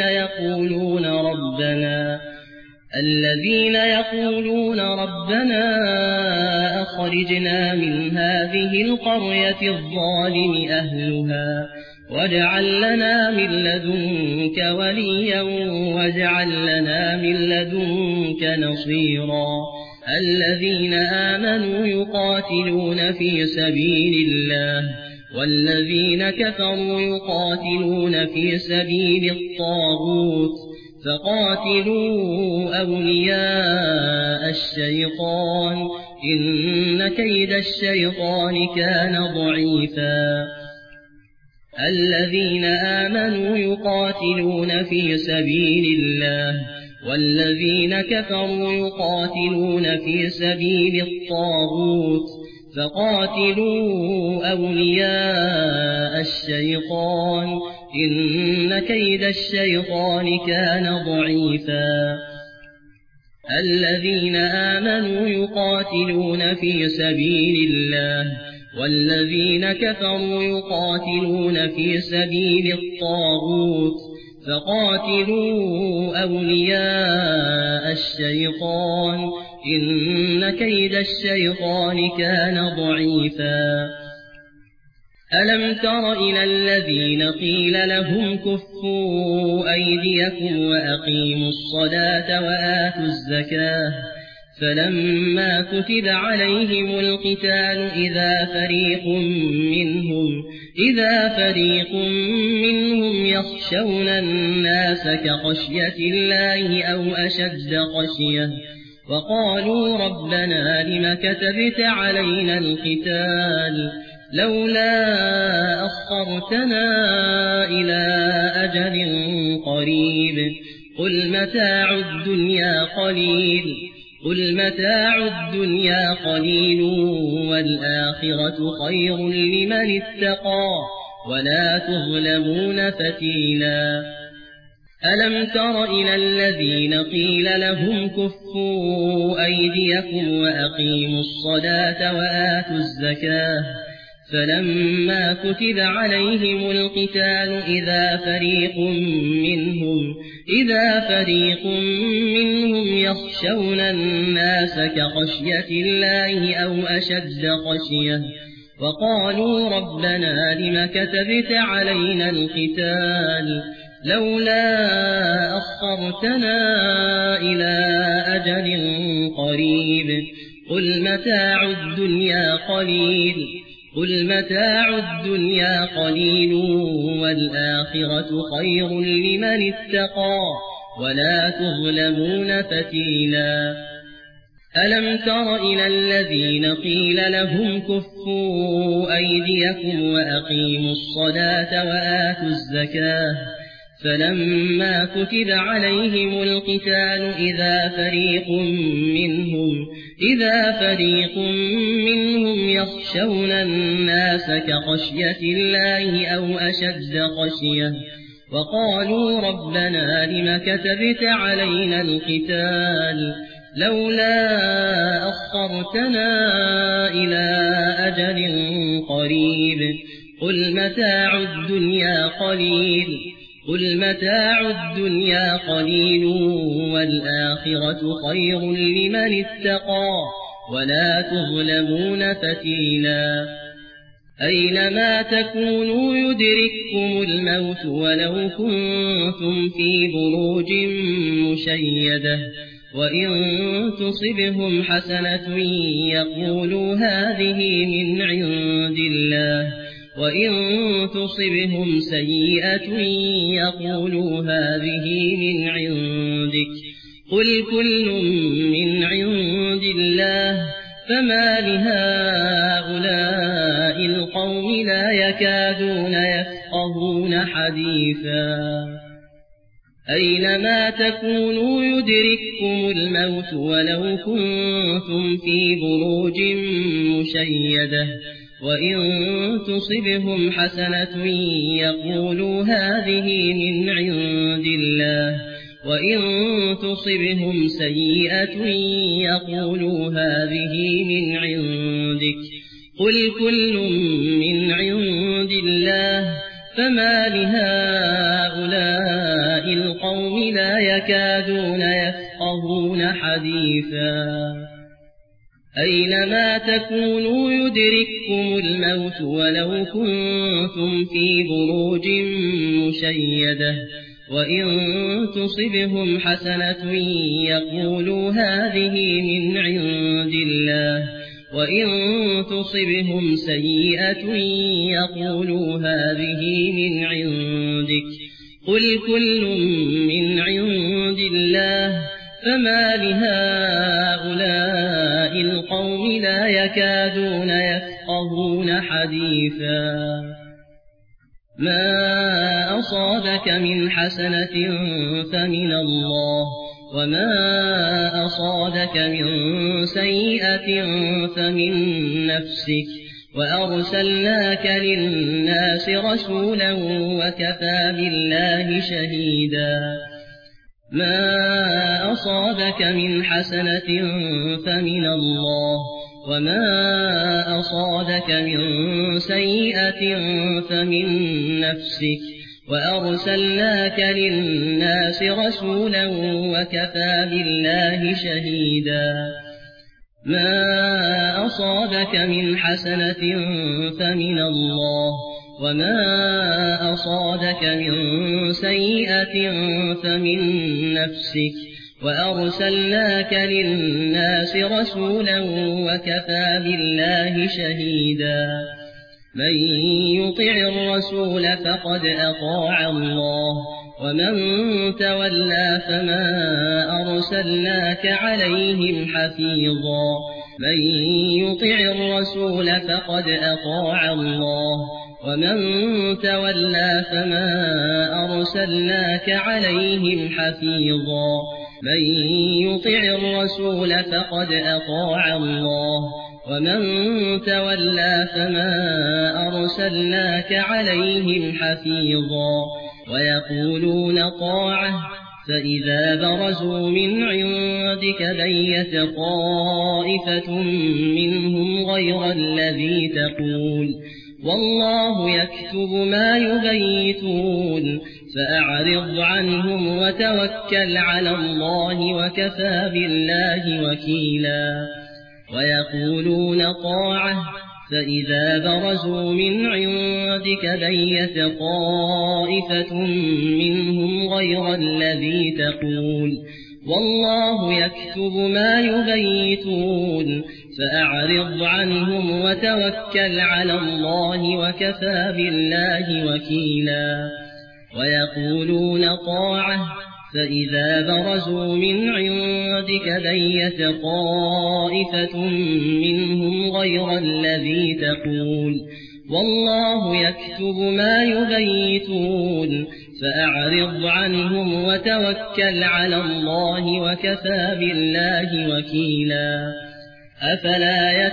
يقولون ربنا أخرجنا من هذه القرية الظالم أهلها واجعل لنا من لدنك وليا واجعل لنا من لدنك نصيرا الذين آمنوا يقاتلون في سبيل الله والذين كفروا يقاتلون في سبيل الطاغوت فقاتلوا أولياء الشيطان إن كيد الشيطان كان ضعيفا الذين آمنوا يقاتلون في سبيل الله والذين كفروا يقاتلون في سبيل الطاغوت فقاتلوا أولياء الشيطان إن كيد الشيطان كان ضعيفا الذين آمنوا يقاتلون في سبيل الله والذين كفروا يقاتلون في سبيل الطاغوت فقاتلوا أولياء الشيطان إن كيد الشيطان كان ضعيفا ألم تر إلى الذين قيل لهم كفوا أيديكم وأقيموا الصلاة وآتوا الزكاة فلما كتب عليهم القتال إذا فريق منهم يخشون الناس كخشية الله أو أشد خشية وقالوا ربنا لم كتبت علينا القتال لولا أخرتنا إلى أجل قريب قل متاع الدنيا قليل والآخرة خير لمن اتقى ولا تظلمون فتيلا ألم تر إلى الذين قيل لهم كفوا أيديكم وأقيموا الصلاة وآتوا الزكاة فلما كتب عليهم القتال إذا فريق منهم يخشون الناس كخشية الله أو أشد خشية وقالوا ربنا لم كتبت علينا القتال لولا أخرتنا إلى أجل قريب قل متاع الدنيا قليل والآخرة خير لمن اتقى ولا تظلمون فتيلا ألم تر إلى الذين قيل لهم كفوا أيديكم وأقيموا الصلاة وآتوا الزكاة فلما كتب عليهم القتال إذا فريق منهم يخشون الناس كخشية الله أو أشد خشية وقالوا ربنا لم كتبت علينا القتال لولا أخرتنا إلى أجل قريب قل متاع الدنيا قليل والآخرة خير لمن اتقى ولا تظلمون فتيلا أينما تكونوا يدرككم الموت ولو كنتم في بروج مشيدة وإن تصبهم حسنة يقولوا هذه من عند الله وإن تصبهم سيئة يقولوا هذه من عندك قل كل من عند الله فما لهؤلاء القوم لا يكادون يفقهون حديثا أينما تكونوا يدرككم الموت ولو كنتم في بروج مشيدة وإن تصبهم حسنة يقولوا هذه من عند الله وإن تصبهم سيئة يقولوا هذه من عندك قل كل من عند الله فما لهؤلاء القوم لا يكادون يفقهون حديثا أينما تكونوا يدرككم الموت ولو كنتم في بروج مشيدة وإن تصبهم حسنة يقولوا هذه من عند الله وإن تصبهم سيئة يقولوا هذه من عندك قل كل من عند الله فما لهؤلاء القوم لا يكادون يفقهون حديثا ما أصابك من حسنة فمن الله وما أصابك من سيئة فمن نفسك وأرسلناك للناس رسولا وكفى بالله شهيدا ما أصابك من حسنة فمن الله وما أصابك من سيئة فمن نفسك وأرسلناك للناس رسولا وكفى بالله شهيدا ما أصابك من حسنة فمن الله وما أصابك من سيئة فمن نفسك وأرسلناك للناس رسولا وكفى بالله شهيدا من يطع الرسول فقد أطاع الله ومن تولى فما أرسلناك عليهم حفيظا من يطع الرسول فقد أطاع الله ومن تولى فما أرسلناك عليهم حفيظا من يطع الرسول فقد أطاع الله ومن تولى فما أرسلناك عليهم حفيظا ويقولون طاعة فإذا برزوا من عندك بيت طائفة منهم غير الذي تقول والله يكتب ما يبيتون فأعرض عنهم وتوكل على الله وكفى بالله وكيلا ويقولون طاعة فإذا برزوا من عندك بيت طائفة منهم غير الذي تقول والله يكتب ما يبيتون فأعرض عنهم وتوكل على الله وكفى بالله وكيلا ويقولون طاعة فإذا برزوا من عندك بيت طائفة منهم غير الذي تقول والله يكتب ما يبيتون فأعرض عنهم وتوكل على الله وكفى بالله وكيلا أفلا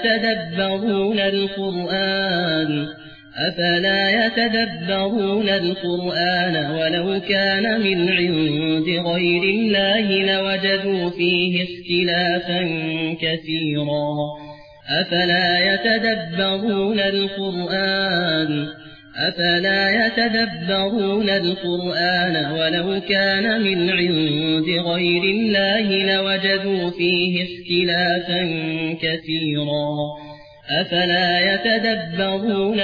يتدبرون القرآن ولو كان من عند غير الله لوجدوا فيه اختلافا كثيرا أفلا يتدبرون القرآن ولو كان من عند غير الله لوجدوا فيه اختلافا كثيرا أفلا يتدبرون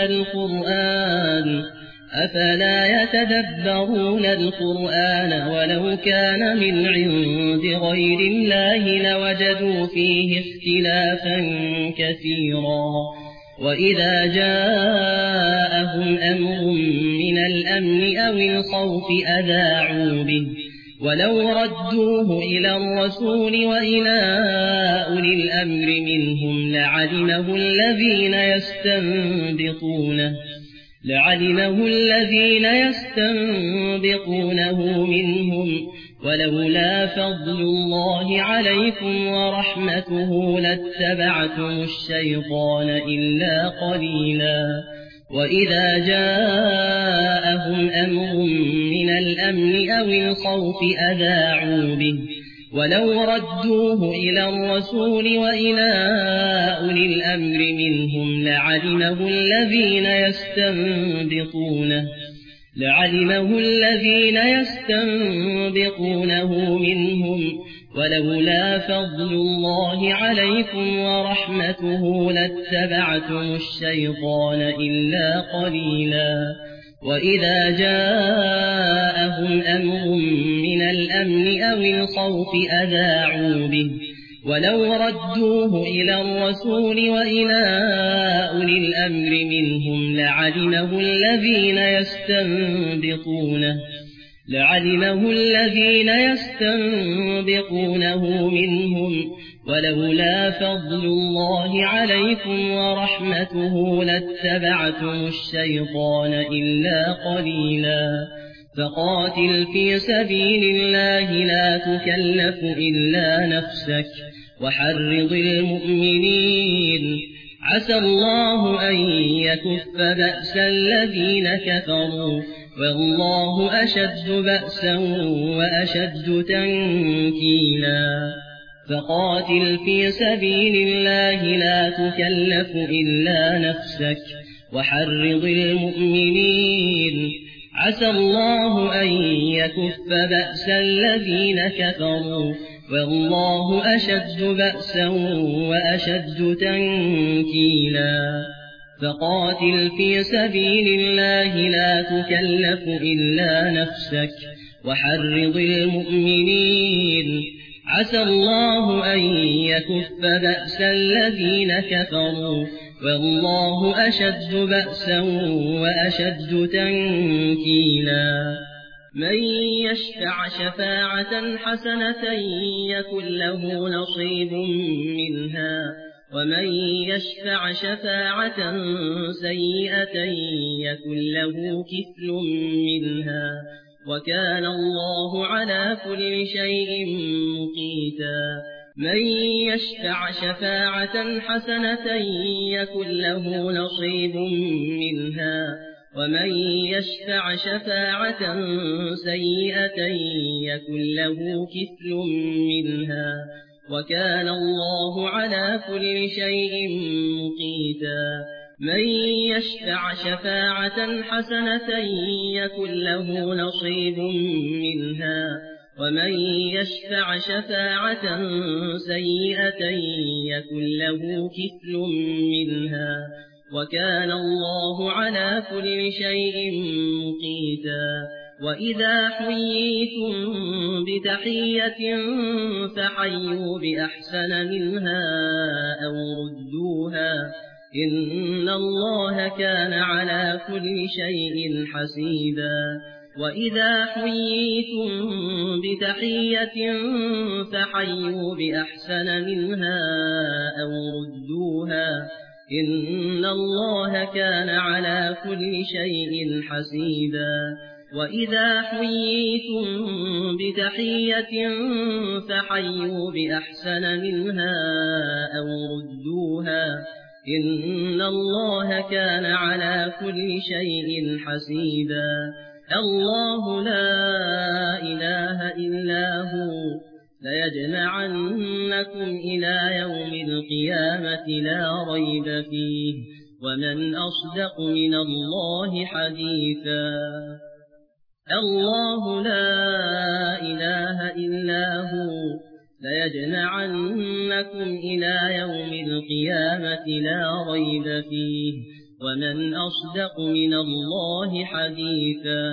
القرآن ولو كان من عند غير الله لوجدوا فيه اختلافا كثيرا وإذا جاءهم أمر من الأمن أو الخوف أذاعوا به ولو ردوه إلى الرسول وإلى أولي الأمر منهم لعلمه الذين لعلمه الذين يستنبطونه منهم ولولا فضل الله عليكم ورحمته لاتبعتم الشيطان إلا قليلا وإذا جاءهم أمر من الأمن أو الخوف أذاعوا به ولو ردوه إلى الرسول وإلى أولي الأمر منهم لعلمه الذين يستنبطونه منهم ولولا فضل الله عليكم ورحمته لاتبعتم الشيطان إلا قليلا وإذا جاءهم أمر من الأمن أو الخوف أذاعوا به ولو ردوه إلى الرسول وإلى أولي الأمر منهم لعلمه الذين يستنبطونه منهم ولولا فضل الله عليكم ورحمته لاتبعتم الشيطان إلا قليلا فقاتل في سبيل الله لا تكلف إلا نفسك وحرض المؤمنين عسى الله أن يكف بأس الذين كفروا والله أشد بأسا وأشد تنكيلا فقاتل في سبيل الله لا تكلف إلا نفسك وحرض المؤمنين عسى الله أن يكف بأس الذين كفروا والله أشد بأسا وأشد تنكيلا فقاتل في سبيل الله لا تكلف إلا نفسك وحرض المؤمنين عسى الله أن يكف بأس الذين كفروا والله أشد بأسا وأشد تنكيلا من يشفع شفاعة حسنة يكن له نصيب منها ومن يشفع شفاعة سيئة يكن له كفل منها وكان الله على كل شيء مقيتا من يشفع شفاعة حسنة يكن له نصيب منها ومن يشفع شفاعة سيئة يكن له كفل منها وكان الله على كل شيء مقيتا من يشفع شفاعة حسنة يكن له نصيب منها ومن يشفع شفاعة سيئة يكن له كفل منها وكان الله على كل شيء مقيتا وإذا حييتم بتحية فحيوا بأحسن منها أو ردوها إن الله كان على كل شيء حسيبا وإذا حييتم بتحية فحيوا بأحسن منها أو ردوها إن الله كان على كل شيء حسيبا وإذا حييتم بتحية فحيوا بأحسن منها أو ردوها إن الله كان على كل شيء حسيبا الله لا إله إلا هو ليجمعنكم إلى يوم القيامة لا ريب فيه ومن أصدق من الله حديثا الله لا إله إلا هو ليجمعنكم إلى يوم القيامة لا ريب فيه ومن أصدق من الله حديثا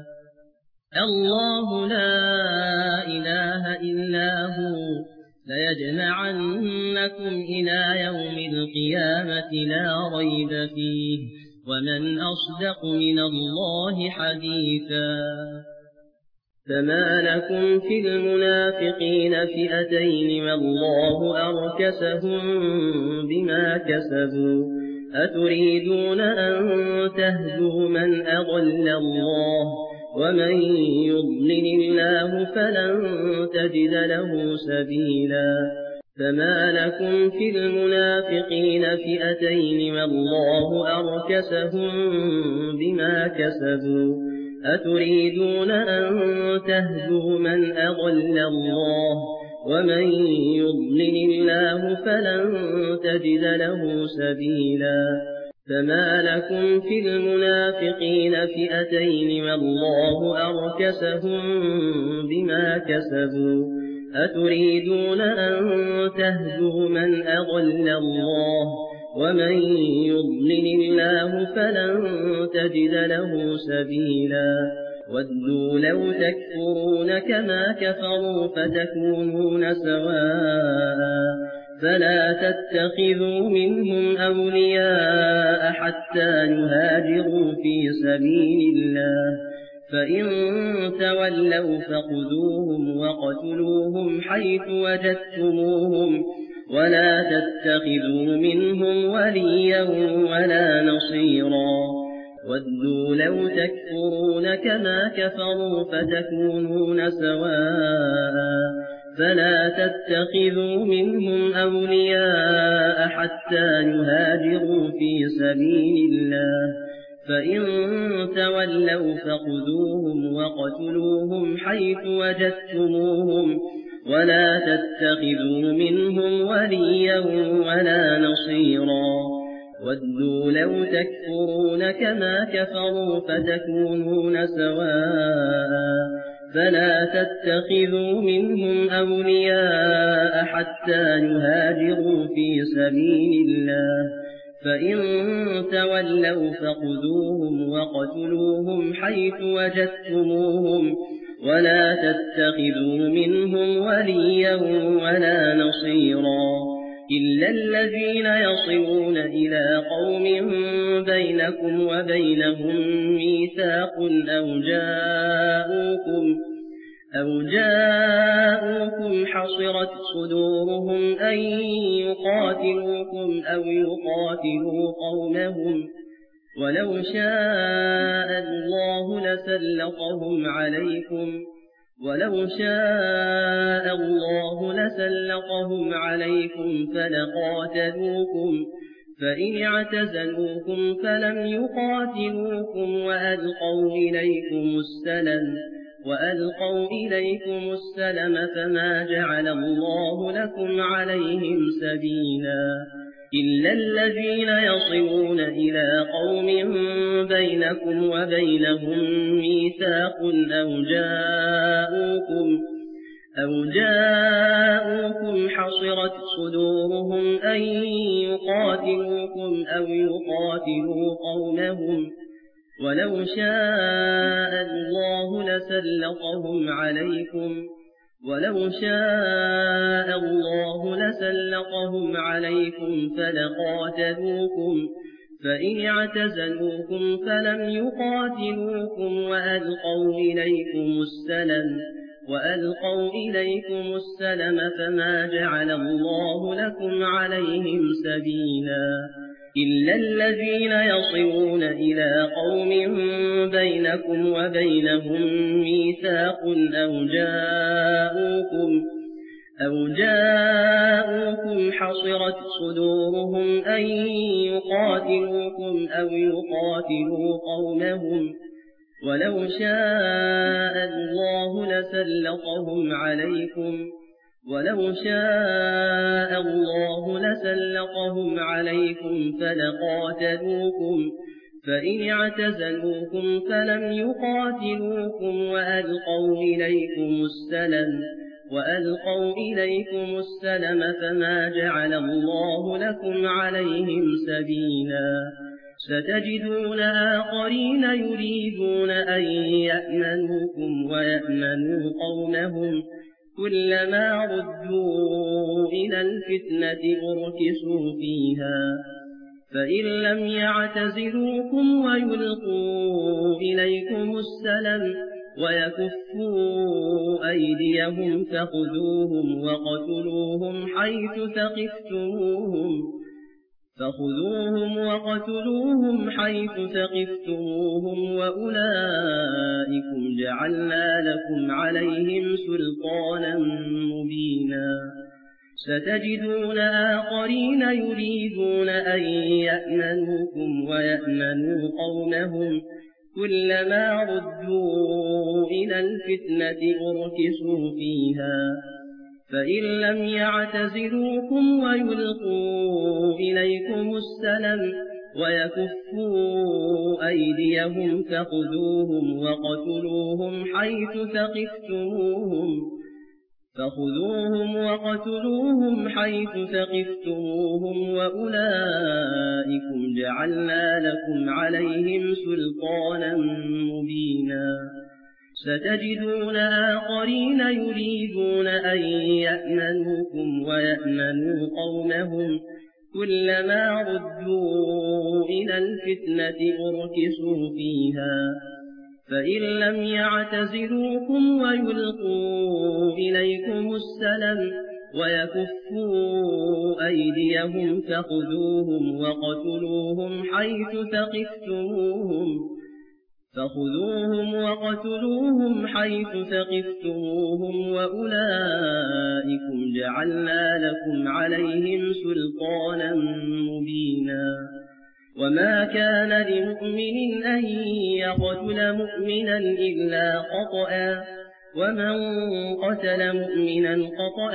الله لا إله إلا هو ليجمعنكم إلى يوم القيامة لا ريب فيه ومن أصدق من الله حديثا فما لكم في المنافقين فئتين والله أركسهم بما كسبوا أتريدون أن تهدوا من أضل الله ومن يضلل الله فلن تجد له سبيلا فما لكم في المنافقين فئتين والله أركسهم بما كسبوا أتريدون أن تهدوا من أضل الله ومن يضلل الله فلن تجد له سبيلا فما لكم في المنافقين فئتين والله أركسهم بما كسبوا أتريدون أن تهدوا من أضل الله ومن يضلل الله فلن تجد له سبيلا ودوا لو تكفرون كما كفروا فتكونون سواء فلا تتخذوا منهم أولياء حتى يهاجروا في سبيل الله فإن تولوا فخذوهم وقتلوهم حيث وجدتموهم ولا تتخذوا منهم وليا ولا نصيرا ودوا لو تكفرون كما كفروا فتكونون سواء فلا تتخذوا منهم أولياء حتى يهاجروا في سبيل الله فإن تولوا فخذوهم وقتلوهم حيث وجدتموهم ولا تتخذوا منهم وليا ولا نصيرا ودوا لو تكفرون كما كفروا فتكونون سواء فلا تتخذوا منهم أولياء حتى يهاجروا في سبيل الله فإن تولوا فخذوهم وقتلوهم حيث وجدتموهم ولا تتخذوا منهم وليا ولا نصيرا إلا الذين يصلون إلى قوم بينكم وبينهم ميثاق أو جاءوكم حصرت صدورهم أن يقاتلوكم أو يقاتلوا قومهم ولو شاء الله لسلطهم عليكم فلقاتلوكم فإن اعتزلوكم فلم يقاتلوكم وألقوا إليكم السلم فما جعل الله لكم عليهم سبيلا إلا الذين يصلون إلى قوم بينكم وبينهم ميثاق أو جاءوكم حصرت صدورهم أن يقاتلوكم أو يقاتلوا قومهم ولو شاء الله لسلطهم عليكم فلقاتلوكم فإن اعتزلوكم فلم يقاتلوكم وألقوا إليكم السلم فما جعل الله لكم عليهم سبيلا إلا الذين يصلون إلى قوم بينكم وبينهم ميثاق أو جاءوكم حصرت صدورهم أن يقاتلوكم أو يقاتلوا قومهم ولو شاء الله لسلطهم عليكم فلقاتلوكم فإن اعتزلوكم فلم يقاتلوكم وألقوا إليكم السلم فما جعل الله لكم عليهم سبيلا ستجدون آخرين يريدون أن يأمنوكم ويأمنوا قومهم كلما ردوا إلى الفتنة أركسوا فيها فإن لم يعتزلوكم ويلقوا إليكم السلم ويكفوا أيديهم فخذوهم وقتلوهم حيث ثقفتموهم فخذوهم وقتلوهم حيث ثقفتموهم وأولئكم جعلنا لكم عليهم سلطانا مبينا ستجدون آخرين يريدون أن يأمنوكم ويأمنوا قومهم كلما ردوا إلى الفتنة أركسوا فيها فإن لم يعتزلوكم ويلقوا إليكم السلم ويكفوا أيديهم فخذوهم وقتلوهم حيث ثقفتموهم وأولئكم جعلنا لكم عليهم سلطانا مبينا ستجدون آخرين يريدون أن يأمنوكم ويأمنوا قومهم كلما ردوا إلى الفتنة أركسوا فيها فإن لم يعتزلوكم ويلقوا إليكم السلم ويكفوا أيديهم فخذوهم وقتلوهم حيث ثقفتموهم وأولئكم جعلنا لكم عليهم سلطانا مبينا وما كان لمؤمن أن يقتل مؤمنا إلا خطأ ومن قتل مؤمنا خطأ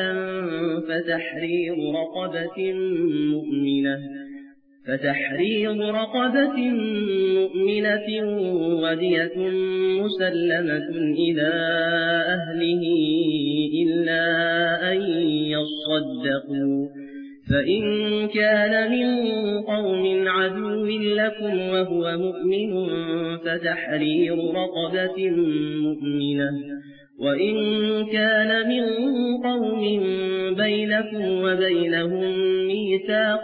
فتحرير رقبة مؤمنة ودية مسلمة إلى أهله إلا أن يصدقوا فإن كان من قوم عدو لكم وهو مؤمن فتحرير رقبة مؤمنة وإن كان من قوم بينكم وبينهم ميثاق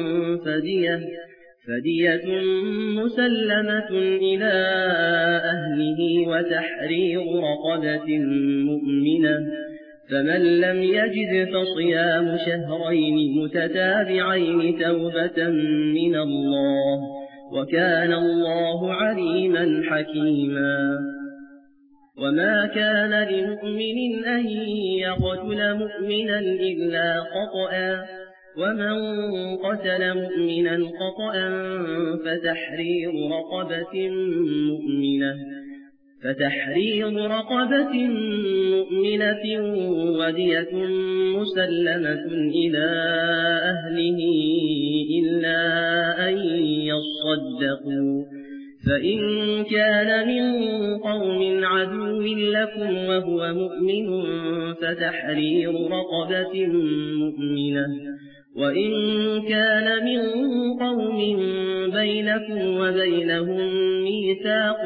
فدية مسلمة إلى أهله وتحرير رقبة مؤمنة فمن لم يجد فصيام شهرين متتابعين توبة من الله وكان الله عليما حكيما وما كان لمؤمن أن يقتل مؤمنا إلا خطأ ومن قتل مؤمنا خطأ فتحرير رقبة مؤمنة ودية مسلمة إلى أهله إلا أن يصدقوا فإن كان من قوم عدو لكم وهو مؤمن فتحرير رقبة مؤمنة وإن كان من قوم بينكم وبينهم ميثاق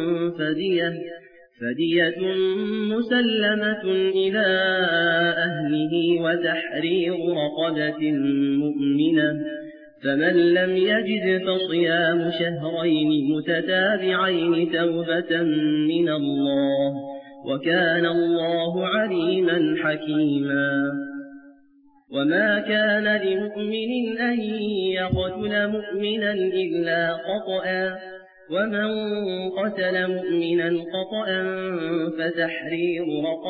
فدية مسلمة إلى أهله وتحرير رقبة مؤمنة فمن لم يجد فصيام شهرين متتابعين توبة من الله وكان الله عليما حكيما وما كان لمؤمن أن يقتل مؤمنا إلا خطأ ومن قتل مؤمنا خطأ فتحرير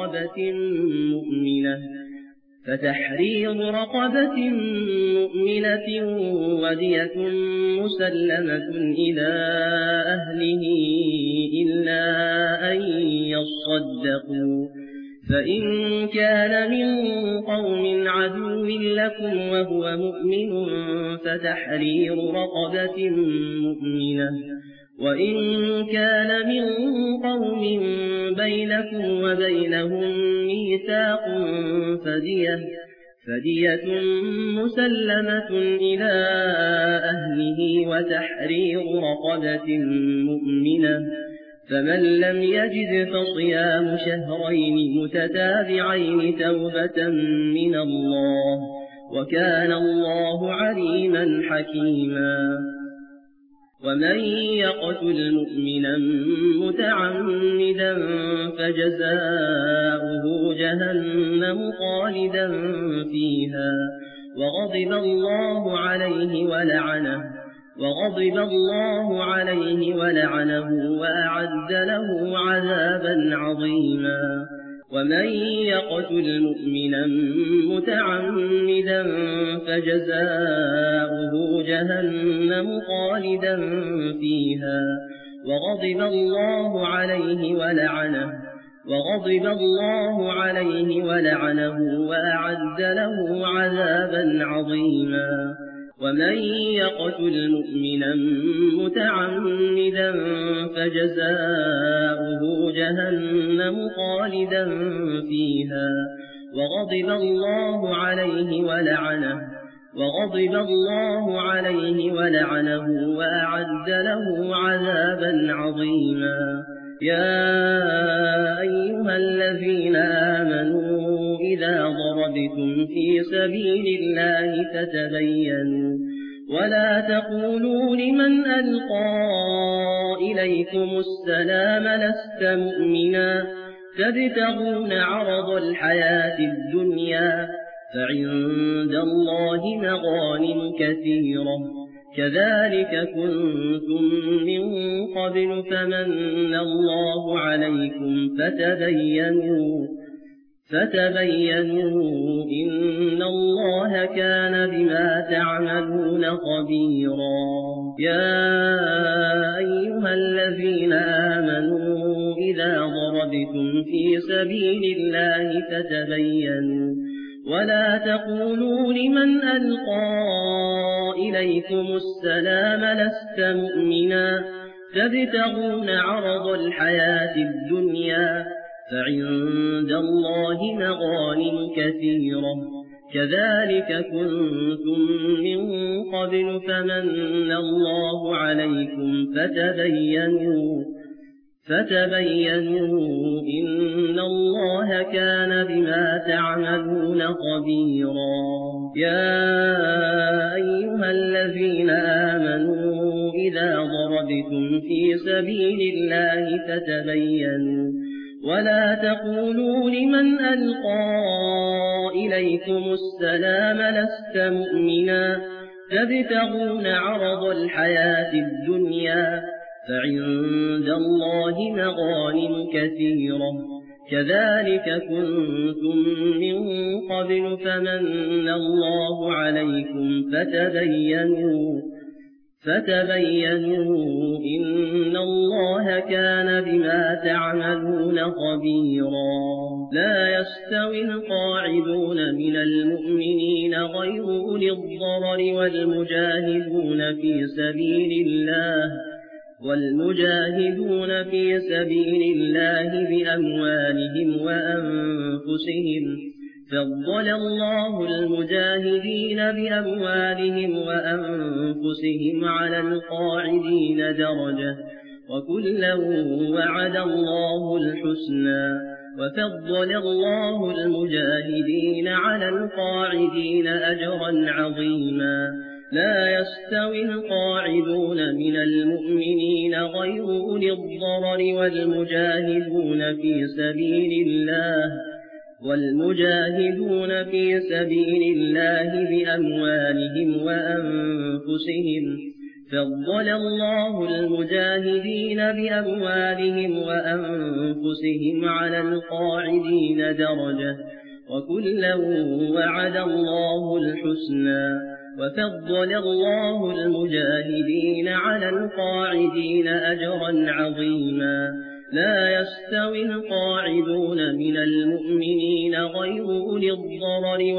رقبة مؤمنة ودية مسلمة إلى أهله إلا أن يصدقوا فإن كان من قوم عدو لكم وهو مؤمن فتحرير رقبة مؤمنة وإن كان من قوم بينكم وبينهم ميثاق فدية مسلمة إلى أهله وتحرير رقبة مؤمنة فمن لم يجد فصيام شهرين متتابعين توبة من الله وكان الله عليما حكيما ومن يقتل مؤمنا متعمدا فجزاؤه جهنم خالدا فيها وغضب الله عليه ولعنه وأعد له عذابا عظيما. ومن يقتل مؤمنا متعمدا فجزاؤه جهنم خالدا فيها وغضب الله عليه ولعنه وأعد له عذابا عظيما. ومن يقتل مؤمنا متعمدا فجزاؤه جهنم خالدا فيها وغضب الله عليه ولعنه وأعد له عذابا عظيما. يا أيها الذين آمنوا إذا ضربتم في سبيل الله فتبينوا ولا تقولوا لمن ألقى إليكم السلام لست مؤمنا تبتغون عرض الحياة الدنيا فعند الله مغانم كثيرة كذلك كنتم من قبل فمن الله عليكم فتبينوا إن الله كان بما تعملون خبيرا. يا أيها الذين آمنوا إذا ضربتم في سبيل الله فتبينوا ولا تقولوا لمن ألقى إليكم السلام لست مؤمنا تبتغون عرض الحياة الدنيا فعند الله مغانم كثيرة كذلك كنتم من قبل فمن الله عليكم فتبينوا إن الله كان بما تعملون خبيرا. يا أيها الذين آمنوا إذا ضربتم في سبيل الله فتبينوا ولا تقولوا لمن ألقى إليكم السلام لست مؤمنا تبتغون عرض الحياة الدنيا فعند الله مغانم كثيرة كذلك كنتم من قبل فمن الله عليكم فتبينوا إن الله كان بما تعملون خبيرا. لا يستوي القاعدون من المؤمنين غير أولي الضرر والمجاهدون في سبيل الله بأموالهم وأنفسهم فضل الله المجاهدين بأموالهم وأنفسهم على القاعدين درجة وكلا وعد الله الحسنى وفضل الله المجاهدين على القاعدين أجرا عظيما. لا يستوي القاعدون من المؤمنين غير أولي الضرر والمجاهدون في سبيل الله بأموالهم وأنفسهم فضل الله المجاهدين بأموالهم وأنفسهم على القاعدين درجة وكلا وعد الله الحسنى وفضل الله المجاهدين على القاعدين أجرا عظيما. لا يستوي القاعدون من المؤمنين غير أولي الضرر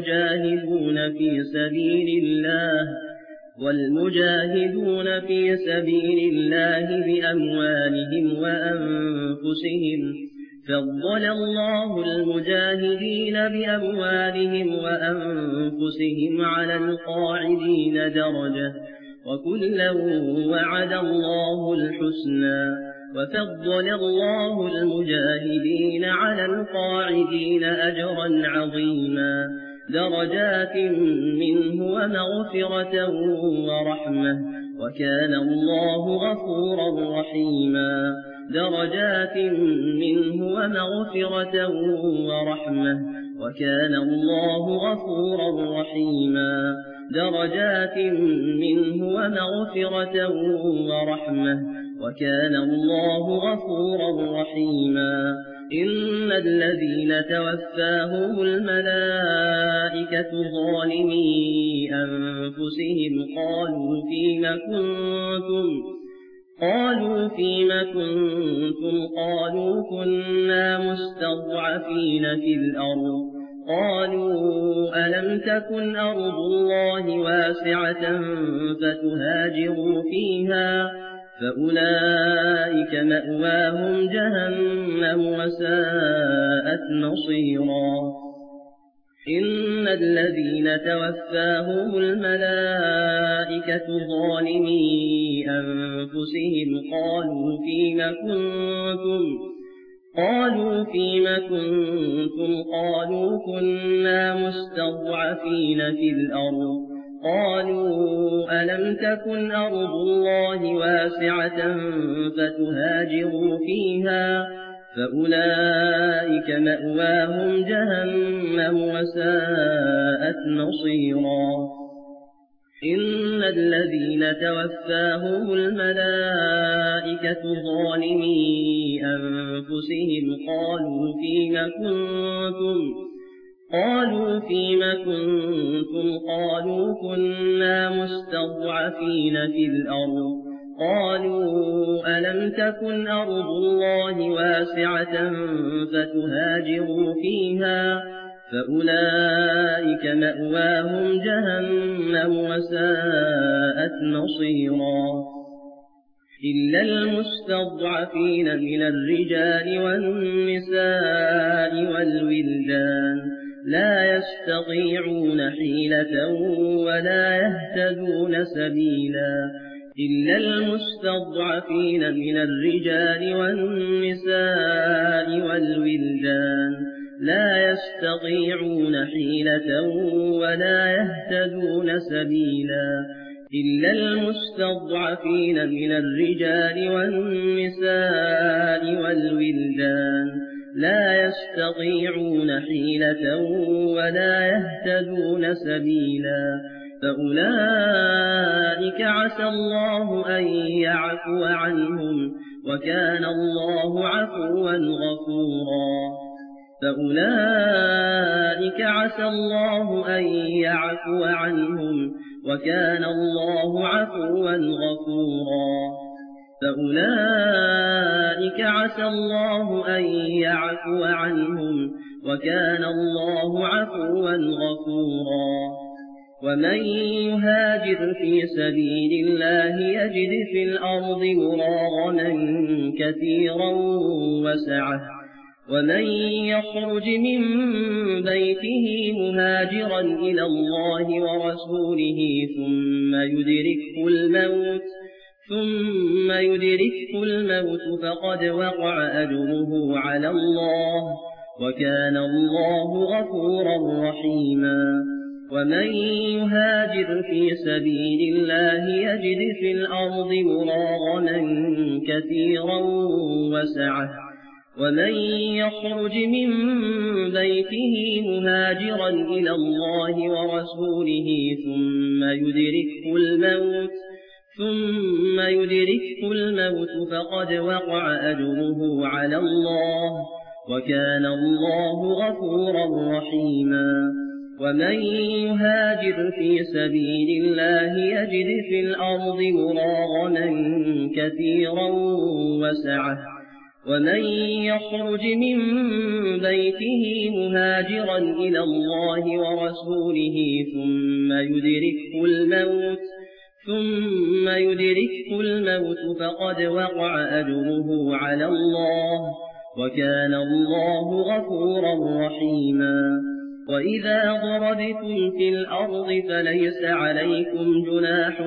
والمجاهدون في سبيل الله بأموالهم وأنفسهم فضل الله المجاهدين بأموالهم وأنفسهم على القاعدين درجة وكلا وعد الله الحسنى وفضل الله المجاهدين على القاعدين أجرا عظيما. درجات منه ومغفرة ورحمة وكان الله غفورا رحيما. درجات منه ومغفرة ورحمة وكان الله غفورا رحيما درجات منه ومغفرة ورحمة وكان الله غفورا رحيما إن الذين توفاهم الملائكة ظالمي أنفسهم قالوا فيم كنتم قالوا كنا مستضعفين في الأرض قالوا ألم تكن أرض الله واسعة فتهاجروا فيها فأولئك مأواهم جهنم وساءت مصيرا إن الذين توفاهم الملائكة ظالمي أنفسهم قالوا فيم كنتم قالوا كنا مستضعفين في الأرض قالوا ألم تكن أرض الله واسعة فتهاجروا فيها فأولئك مأواهم جهنم وساءت مصيرا إن الذين توفاهم الملائكة ظالمي أنفسهم قالوا فيم كنتم قالوا كنا مستضعفين في الأرض قالوا ألم تكن أرض الله واسعة فتهاجروا فيها فأولئك مأواهم جهنم وساءت مصيرا إلا المستضعفين من الرجال والنساء والولدان لا يستطيعون حيلة ولا يهتدون سبيلا إلا المستضعفين من الرجال والنساء والولدان لا يستطيعون حيلة ولا يهتدون سبيلا إلا المستضعفين من الرجال والنساء والولدان لا يستطيعون حيلة ولا يهتدون سبيلا فأولئك عسى الله أن يعفو عنهم وكان الله عفوا غفورا فأولئك عسى الله أن يعفو عنهم وكان الله عفوا غفورا فأولئك عسى الله أن يعفو عنهم وكان الله عفوا غفورا ومن يهاجر في سبيل الله يجد في الأرض مراغما كثيرا وسعة ومن يخرج من بيته مهاجرا إلى الله ورسوله ثم يدركه الموت فقد وقع أجره على الله وكان الله غفورا رحيما ومن يهاجر في سبيل الله يجد في الأرض مراغما كثيرا وسعة ومن يخرج من بيته مهاجرا إلى الله ورسوله ثم يدركه الموت فقد وقع أجره على الله وكان الله غفورا رحيما ومن يهاجر في سبيل الله يجد في الأرض مراغما كثيرا وسعة ومن يخرج من بيته مهاجرا إلى الله ورسوله ثم يدركه الموت فقد وقع أجره على الله وكان الله غفورا رحيما وإذا ضربتم في الأرض فليس عليكم جناح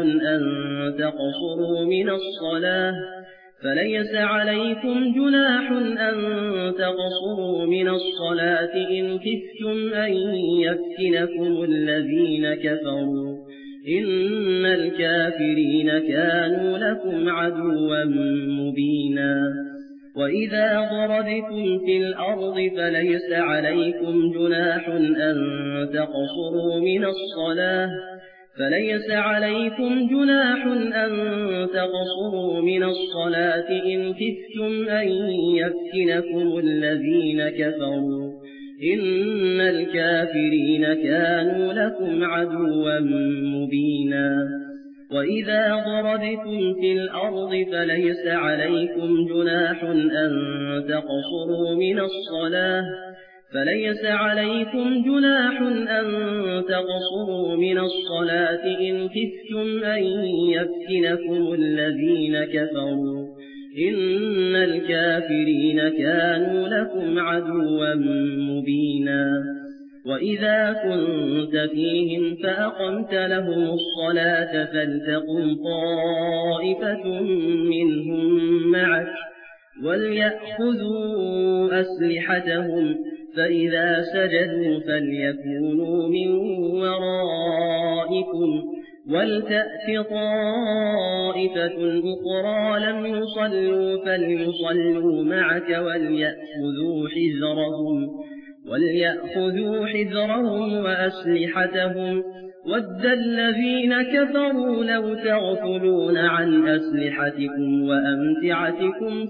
أن تقصروا من الصلاة إن خفتم أن يفتنكم الذين كفروا إن الكافرين كانوا لكم عدوا مبينا وإذا ضربتم في الأرض فليس عليكم جناح أن تقصروا من الصلاة إن خفتم أن يفتنكم الذين كفروا إن الكافرين كانوا لكم عدوا مبينا وإذا ضربتم في الأرض فليس عليكم جناح أن تقصروا من الصلاة إن خفتم أن يفتنكم الذين كفروا إن الكافرين كانوا لكم عدوا مبينا وإذا كنت فيهم فأقمت لهم الصلاة فلتقم طائفة منهم معك وليأخذوا أسلحتهم فإذا سجدوا فليكونوا من ورائكم ولتأت طائفة أخرى لم يصلوا فليصلوا معك وليأخذوا حذرهم وأسلحتهم ود الذين كفروا لو تغفلون عن أسلحتكم وأمتعتكم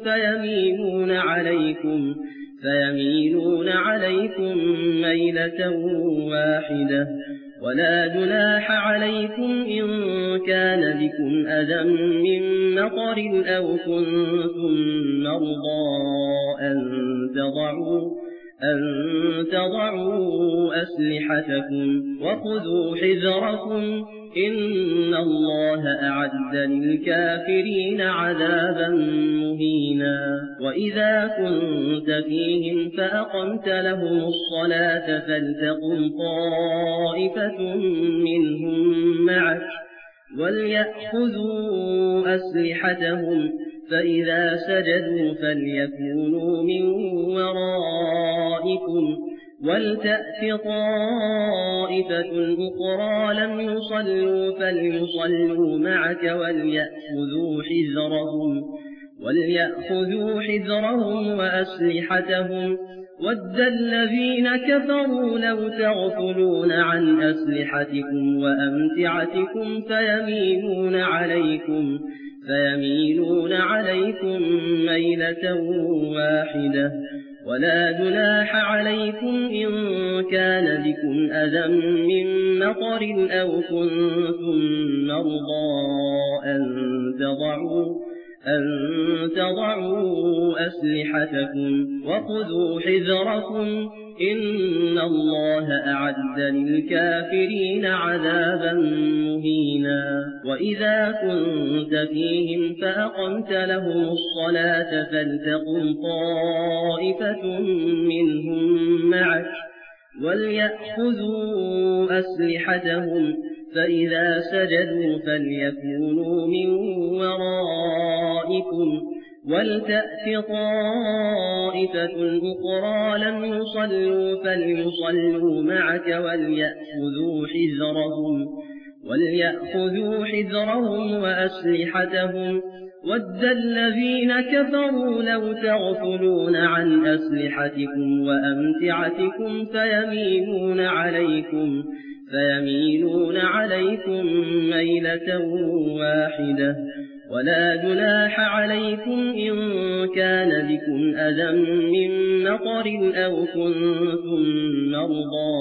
فيميلون عليكم ميلة واحدة ولا جناح عليكم إن كان بكم أذى من مطر أو كنتم مرضى أن تضعوا أسلحتكم وخذوا حذركم إن الله أعد للكافرين عذابا مهينا وإذا كنت فيهم فأقمت لهم الصلاة فلتقم طائفة منهم معك وليأخذوا أسلحتهم فإذا سجدوا فليكونوا من ورائكم ولتأت طائفة أخرى لم يصلوا فليصلوا معك وليأخذوا حذرهم وأسلحتهم ود الذين كفروا لو تغفلون عن أسلحتكم وأمتعتكم فيميلون عليكم ميلة واحدة ولا جناح عليكم إن كان بكم أذى من مطر أو كنتم مرضى أن تضعوا أسلحتكم وخذوا حذركم إن الله أعد للكافرين عذابا مهينا وإذا كنت فيهم فأقمت لهم الصلاة فلتقم طائفة منهم معك وليأخذوا أسلحتهم فإذا سجدوا فليكونوا من ورائكم ولتأت طائفة أخرى لم يصلوا فليصلوا معك وليأخذوا حذرهم وأسلحتهم ود الذين كفروا لو تغفلون عن أسلحتكم وأمتعتكم فيميلون عليكم ميلة واحدة ولا جناح عليكم إن كان بكم أذى من مطر أو كنتم مرضى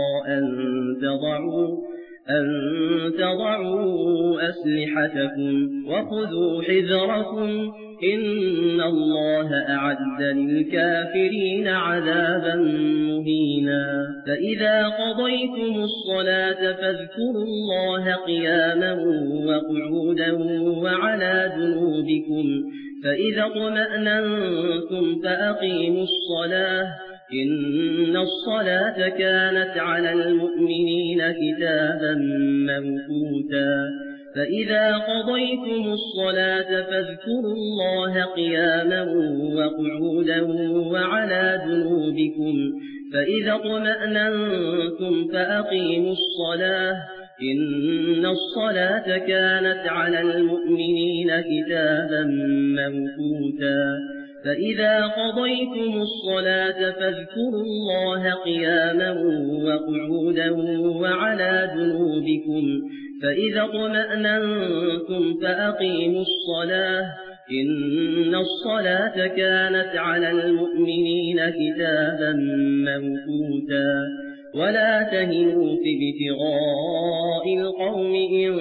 أن تضعوا أسلحتكم وخذوا حذركم إن الله أعد للكافرين عذابا مهينا فإذا قضيتم الصلاة فاذكروا الله قياما وقعودا وعلى جنوبكم فإذا اطمأننتم فأقيموا الصلاة إن الصلاة كانت على المؤمنين كتابا موقوتا فإذا قضيتم الصلاة فاذكروا الله قياما وقعودا وعلى جنوبكم فإذا اطمأننتم فأقيموا الصلاة إن الصلاة كانت على المؤمنين كتابا موقوتا فإذا قضيتم الصلاة فاذكروا الله قياما وقعودا وعلى جنوبكم فإذا اطمأننتم فأقيموا الصلاة إن الصلاة كانت على المؤمنين كتابا موقوتا ولا تهنوا في ابتغاء القوم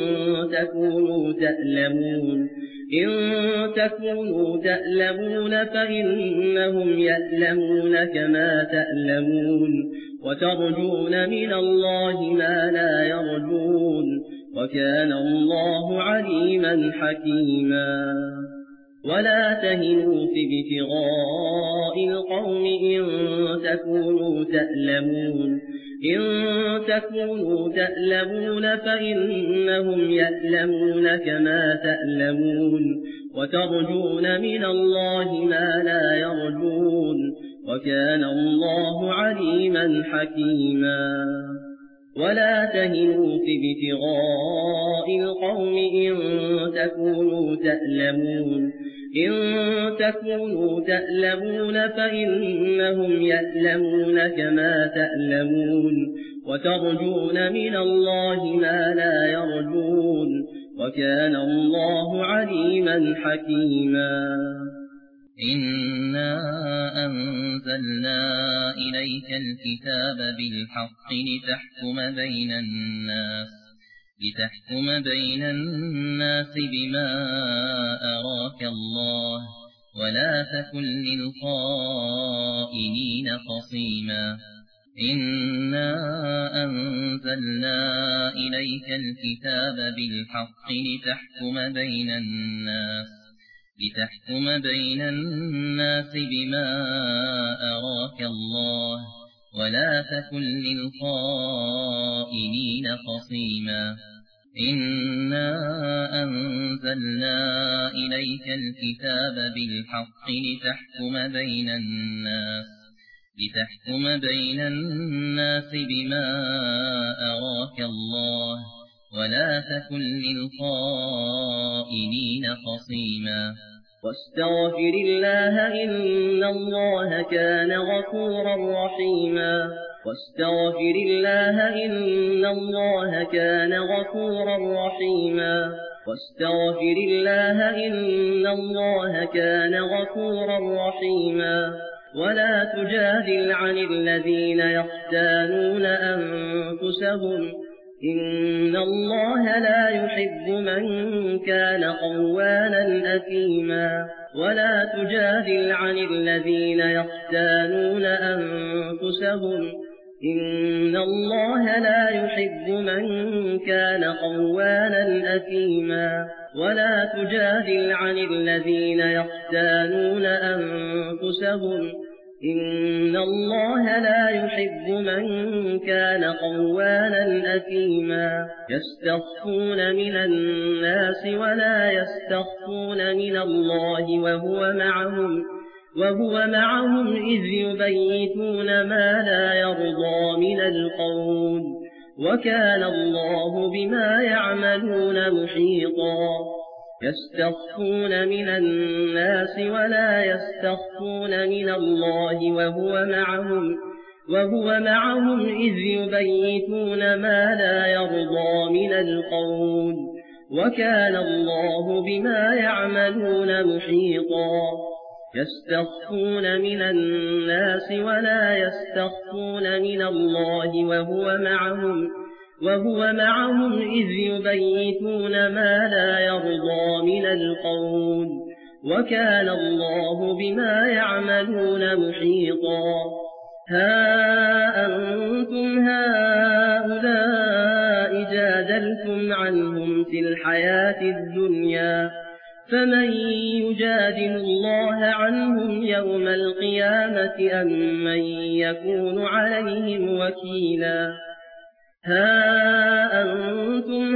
إن تكونوا تألمون فإنهم يألمون كما تألمون وترجون من الله ما لا يرجون وكان الله عليما حكيما ولا تهنوا في ابتغاء القوم إن تكونوا تألمون فإنهم يألمون كما تألمون وترجون من الله ما لا يرجون وكان الله عليما حكيما ولا تهنوا في ابتغاء القوم إن تكونوا تألمون فإنهم يألمون كما تألمون وترجون من الله ما لا يرجون وكان الله عليما حكيما إنا أنزلنا إليك الكتاب بالحق لتحكم بين الناس بما أراك الله ولا تكن للخائنين خصيما إنا أنزلنا إليك الكتاب بالحق لتحكم بين الناس بما أراك الله ولا تكن للخائنين خصيما إنا أنزلنا إليك الكتاب بالحق لتحكم بين الناس بما أراك الله ولا تكن للخائنين خصيما واستغفر الله إن الله كان غفورا رحيما واستغفر الله إن الله كان غفورا رحيما واستغفر الله إن الله كان غفورا رحيما ولا تجادل عن الذين يختانون أنفسهم إن الله لا يحب من كان قوانا أثيما ولا تجادل عن الذين يختانون أنفسهم إن الله لا يحب من كان قوانا أثيما ولا تجادل عن الذين يختانون أنفسهم إن الله لا يحب من كان قوانا أثيما يستخفون من الناس ولا يستخفون من الله وهو معهم إذ يبيتون ما لا يرضى من القول وكان الله بما يعملون محيطا يستخفون من الناس ولا يستخفون من الله وهو معهم إذ يبيتون ما لا يرضى من القول وكان الله بما يعملون محيطا يستخفون من الناس ولا يستخفون من الله وهو معهم إذ يبيتون ما لا يرضى من القول وكان الله بما يعملون محيطا ها أنتم هؤلاء جادلتم عنهم في الحياة الدنيا فمن يجادل الله عنهم يوم القيامة أم من يكون عليهم وكيلا ها أنتم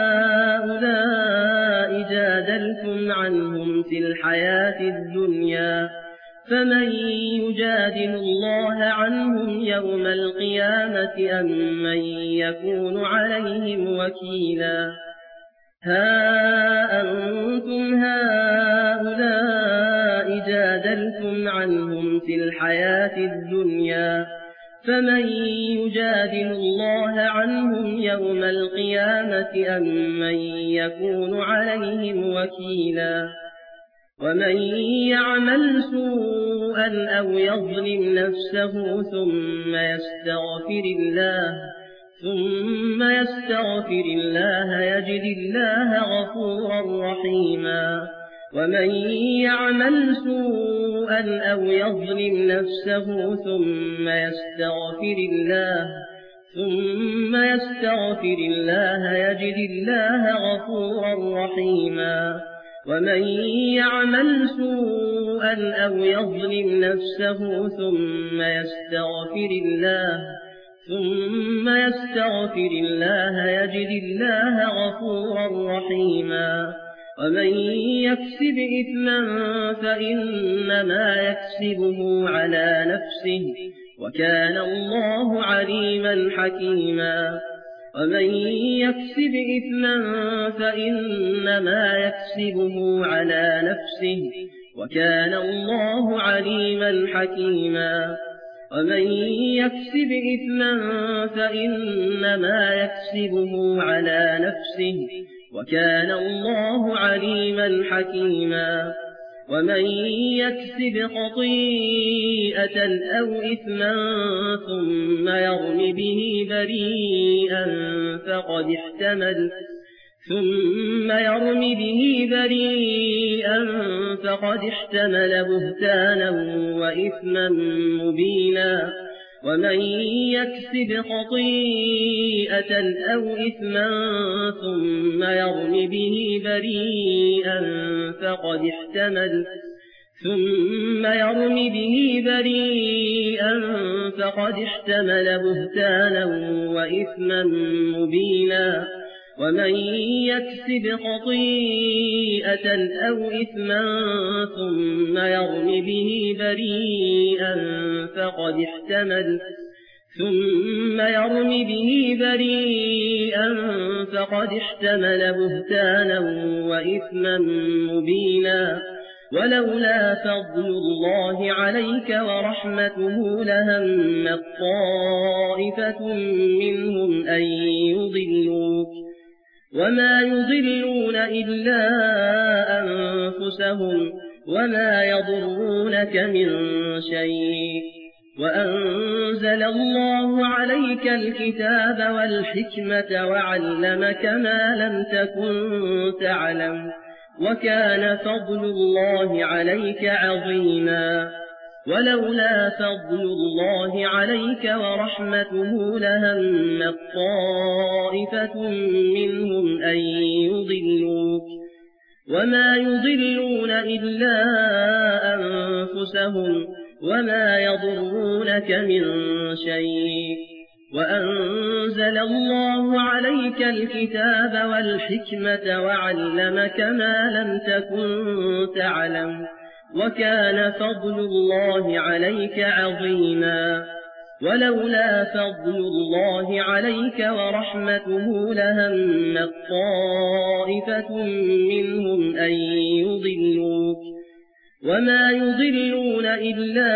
هؤلاء جادلتم عنهم في الحياة الدنيا فمن يجادل الله عنهم يوم القيامة أم من يكون عليهم وكيلا ها أنتم هؤلاء جادلتم جادلتم عنهم في الحياة الدنيا فمن يجادل الله عنهم يوم القيامة أم من يكون عليهم وكيلا ومن يعمل سوءا أو يظلم نفسه ثم يستغفر الله يجد الله غفورا رحيما ومن يعمل سوءا أو يظلم نفسه ثم يستغفر الله يجد الله غفورا رحيما ومن يعمل سوءا أو يظلم نفسه ثم يستغفر الله يجد الله غفورا رحيما ومن يكسب إثما فإنما يكسبه على نفسه وكان الله عليما حكيما ومن يكسب إثما فإنما يكسبه على نفسه وكان الله عليما حكيما ومن يكسب إثما فإنما يكسبه على نفسه وكان الله عليما حكيما ومن يكسب خطيئة أو إثما ثم يرم به بريئا فقد احتمل بهتانا وإثما مبينا ومن يكسب خطيئة أو إثما ثم يرم به بريئا فقد احتمل بهتانا وإثما مبينا ومن يكسب خطيئة أو إثما ثم يرم به بريئا فقد احتمل بهتانا وإثما مبينا ولولا فضل الله عليك ورحمته لهمت طائفة منهم أن يضلوك وما يضلون إلا أنفسهم وما يضرونك من شيء وأنزل الله عليك الكتاب والحكمة وعلمك ما لم تكن تعلم وكان فضل الله عليك عظيما ولولا فضل الله عليك ورحمته لهمت طائفة منهم أن يضلوك وما يضلون إلا أنفسهم وما يضرونك من شيء وأنزل الله عليك الكتاب والحكمة وعلمك ما لم تكن تعلم وكان فضل الله عليك عظيما ولولا فضل الله عليك ورحمته لهمت طائفة منهم أن يضلوك وما يضلون إلا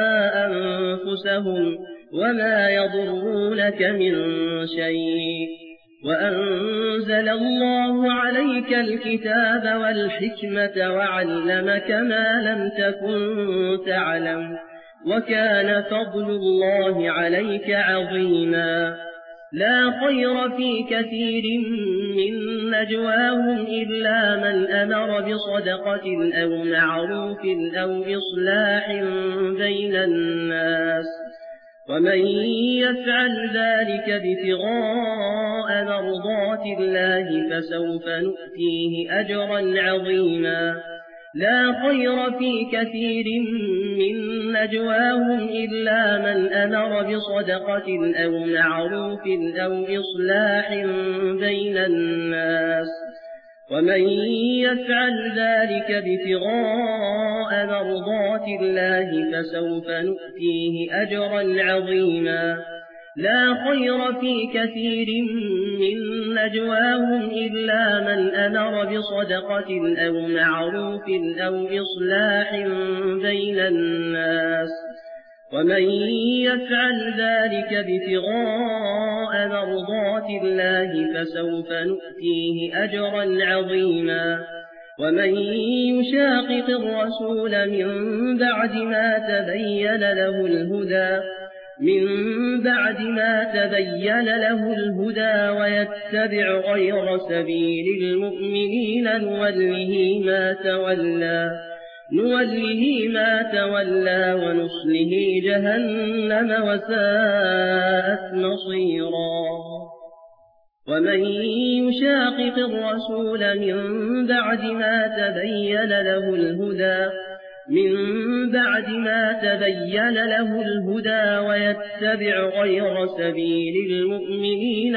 أنفسهم وما يضرونك من شيء وأنزل الله عليك الكتاب والحكمة وعلمك ما لم تكن تعلم وكان فضل الله عليك عظيما لا خير في كثير من نجواهم إلا من أمر بصدقة أو معروف أو إصلاح بين الناس ومن يفعل ذلك ابتغاء مرضات الله فسوف نؤتيه أجرا عظيما لا خير في كثير من نجواهم إلا من أمر بصدقة أو معروف أو إصلاح بين الناس ومن يفعل ذلك ابتغاء مرضات الله فسوف نؤتيه أجرا عظيما لا خير في كثير من نجواهم إلا من أمر بصدقة أو معروف أو إصلاح بين الناس ومن يفعل ذلك ابتغاء مرضات الله فسوف نؤتيه أجرا عظيما ومن يشاقق الرسول من بعد ما تبين له الهدى ويتبع غير سبيل المؤمنين نوله ما تولى ونصله جهنم وساءت مصيرا ومن يشاقق الرسول من بعد ما تبين له الهدى ويتبع غير سبيل المؤمنين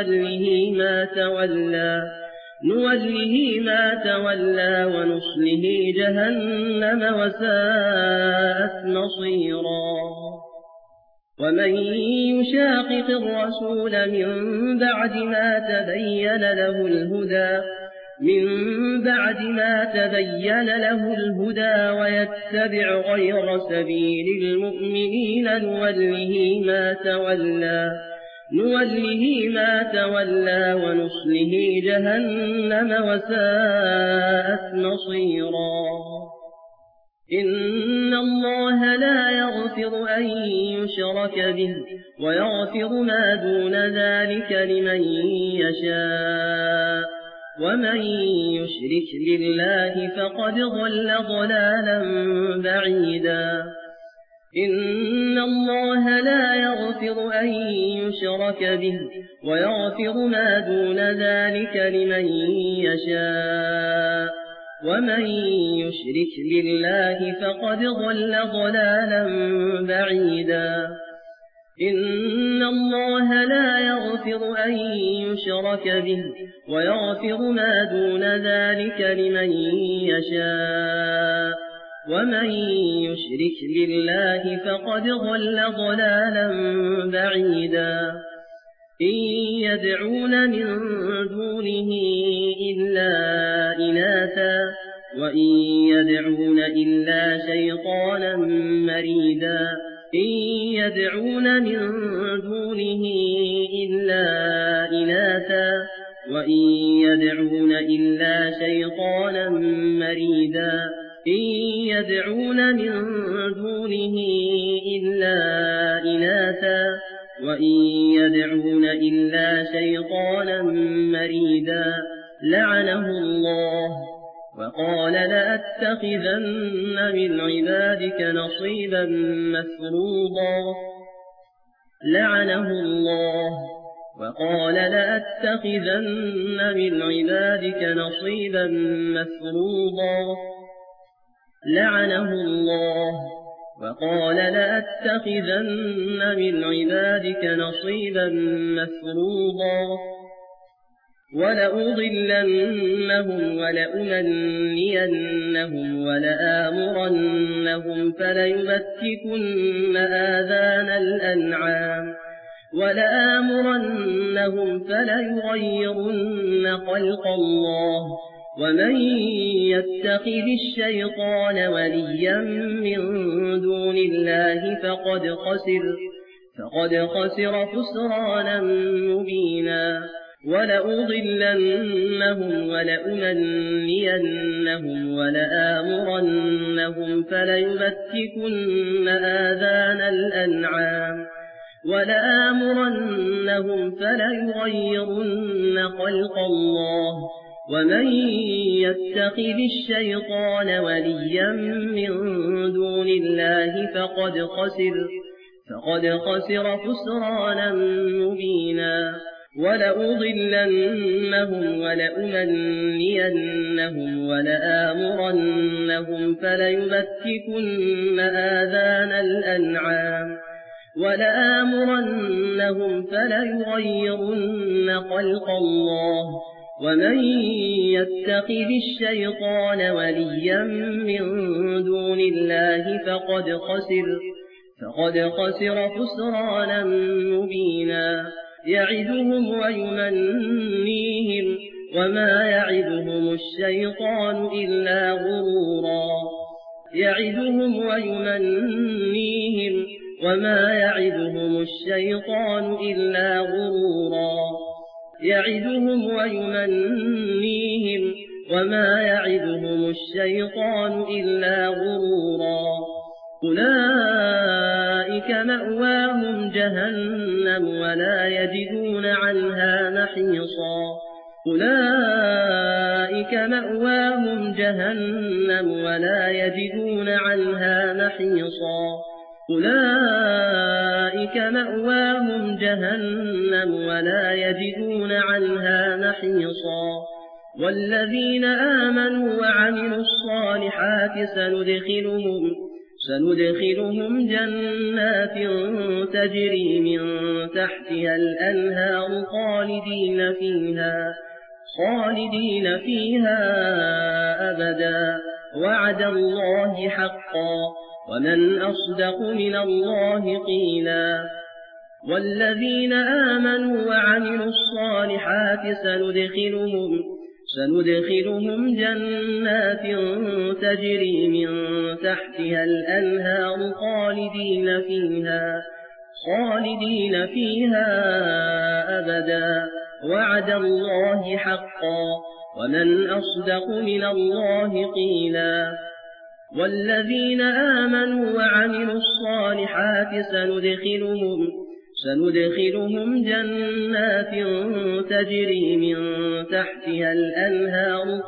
نوله ما تولى ونصله جهنم وساءت مصيرا ومن يشاقق الرسول من بعد ما تبين له الهدى ويتبع غير سبيل المؤمنين نوله ما تولى ونصله جهنم وساءت مصيرا إن الله لا يغفر أن يشرك به ويغفر ما دون ذلك لمن يشاء ومن يشرك بالله فقد ضل ضلالا بعيدا إن الله لا يغفر أن يشرك به ويغفر ما دون ذلك لمن يشاء ومن يشرك بالله فقد ضل ضلالا بعيدا إن الله لا يغفر أن يشرك به ويغفر ما دون ذلك لمن يشاء ومن يشرك بالله فقد ضل ضلالا بعيدا إن يدعون من دونه إلا إناثا وإن يدعون إلا شيطانا مريدا إن يدعون من دونه إلا إناثا وإن يدعون إلا شيطانا مريدا إن يدعون من دونه إلا إناثا وإن يدعون إلا شيطانا مريدا لعنه الله وقال لأتخذن من عبادك نصيبا مفروضا لعنه الله وقال لأتخذن من عبادك نصيبا مفروضا لعنه الله وقال لأتخذن من عبادك نصيبا مفروضا ولأضلنهم ولأمنينهم ولآمرنهم فليبتكن آذان الأنعام فليغيرن خلق الله ومن يتخذ الشيطان وليا من دون الله فقد خسر خسرانا مبينا ولأضلنهم ولأمنينهم ولآمرنهم فليبتكن آذان الأنعام فليغيرن خلق الله ومن يتخذ الشيطان وليا من دون الله فقد خسر خسرانا مبينا ولأضلنهم ولأمنينهم ولآمرنهم فليبتكن آذان الأنعام فليغيرن خلق الله ومن يتخذ الشيطان وليا من دون الله فقد خسر خسرانا مبينا يعدهم ويمنيهم وما يعدهم الشيطان إلا غرورا يعدهم ويمنيهم وما يعدهم الشيطان إلا غرورا يعدهم ويمنيهم وما يعدهم الشيطان إلا غرورا أولئك مأواهم جهنم ولا يجدون عنها محيصا أولئك مأواهم جهنم ولا يجدون عنها محيصا أولئك مأواهم جهنم ولا يجدون عنها محيصا والذين آمنوا وعملوا الصالحات سندخلهم جنات تجري من تحتها الأنهار خالدين فيها أبدا وعد الله حقا ومن أصدق من الله قيلا والذين آمنوا وعملوا الصالحات سندخلهم جنات تجري من تحتها الأنهار خالدين فيها أبدا وعد الله حقا ومن أصدق من الله قيلا والذين آمنوا وعملوا الصالحات سندخلهم جنات تجري من تحتها الأنهار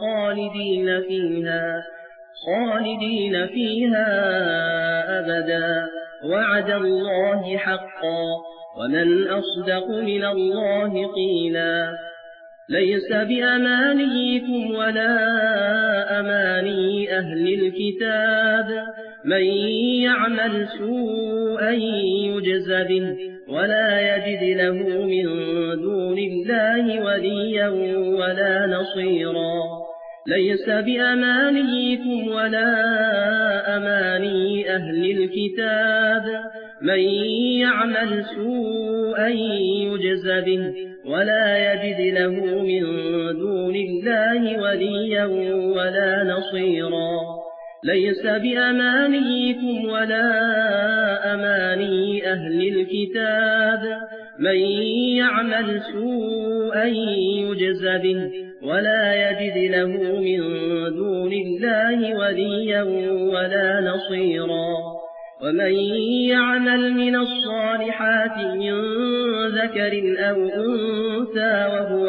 خالدين فيها أبدا وعد الله حقا ومن أصدق من الله قيلا ليس بأمانيكم ولا أماني أهل الكتاب من يعمل سوءا يجز به ولا يجد له من دون الله وليا ولا نصيرا ليس بأمانيكم ولا أماني أهل الكتاب من يعمل سوءا يجز به ولا يجد له من دون الله وليا ولا نصيرا ليس بأمانيكم ولا أماني أهل الكتاب من يعمل سوءا يجز به ولا يجد له من دون الله وليا ولا نصيرا ومن يعمل من الصالحات من ذكر أو أنثى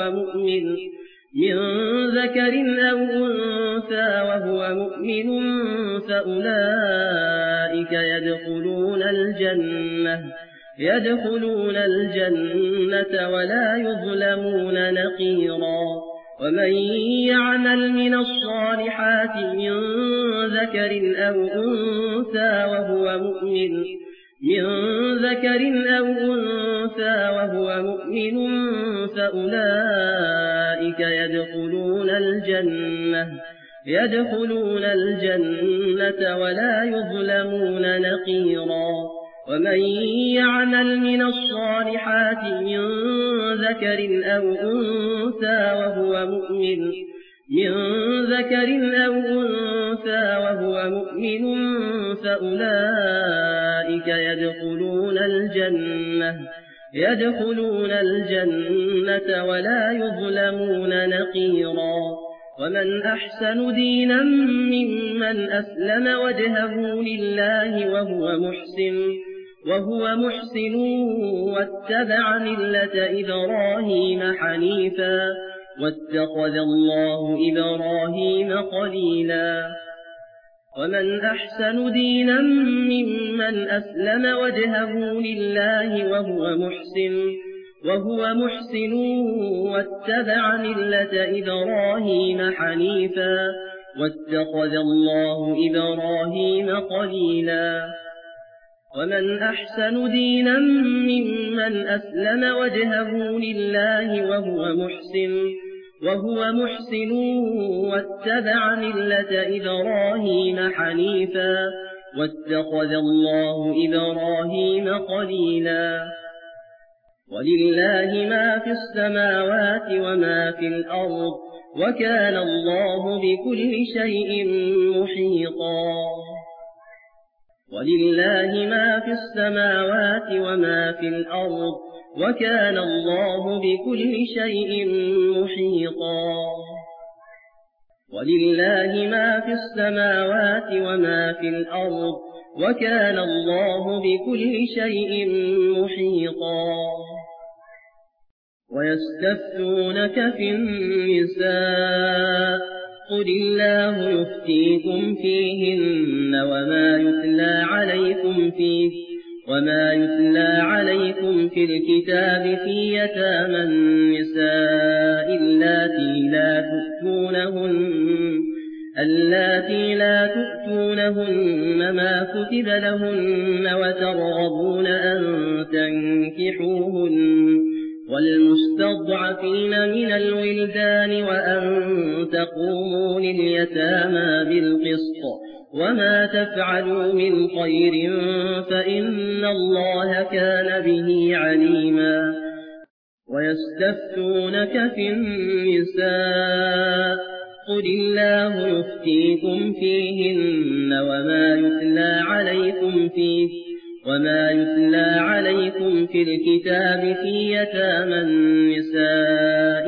وهو مؤمن فأولئك يدخلون الجنة ولا يظلمون نقيرا ومن يعمل من الصالحات من ذكر أو أنثى وهو مؤمن فأولئك يدخلون الجنة ولا يظلمون نقيرا ومن يعمل من الصالحات من ذكر أو أنثى وهو مؤمن فأولئك يدخلون الجنة ولا يظلمون نقيرا ومن أحسن دينا ممن أسلم وجهه لله وهو محسن واتبع ملة إبراهيم حنيفا واتخذ الله إبراهيم خليلا ومن أحسن دينا ممن أسلم وجهه لله وهو محسن واتبع ملة إبراهيم حنيفا واتخذ الله إبراهيم خليلا ومن أحسن دينا ممن أسلم وجهه لله وهو محسن واتبع ملة إبراهيم حنيفا واتخذ الله إبراهيم خليلا ولله ما في السماوات وما في الأرض وكان الله بكل شيء محيطا ولله ما في السماوات وما في الأرض وكان الله بكل شيء محيطا ولله ما في السماوات وما في الأرض وكان الله بكل شيء محيطا ويستفتونك في النساء قل الله يفتيكم فيهن وما يتلى عليكم في الكتاب في يتامى النساء اللاتي لا تؤتونهن ما كتب لهن وترغبون أن تنكحوهن والمستضعفين من الولدان وأن تقوموا لليتامى بالقسط وما تفعلوا من خير فإن الله كان به عليما ويستفتونك في النساء قل الله يفتيكم فيهن وما يتلى عليكم في الكتاب في يتامى النساء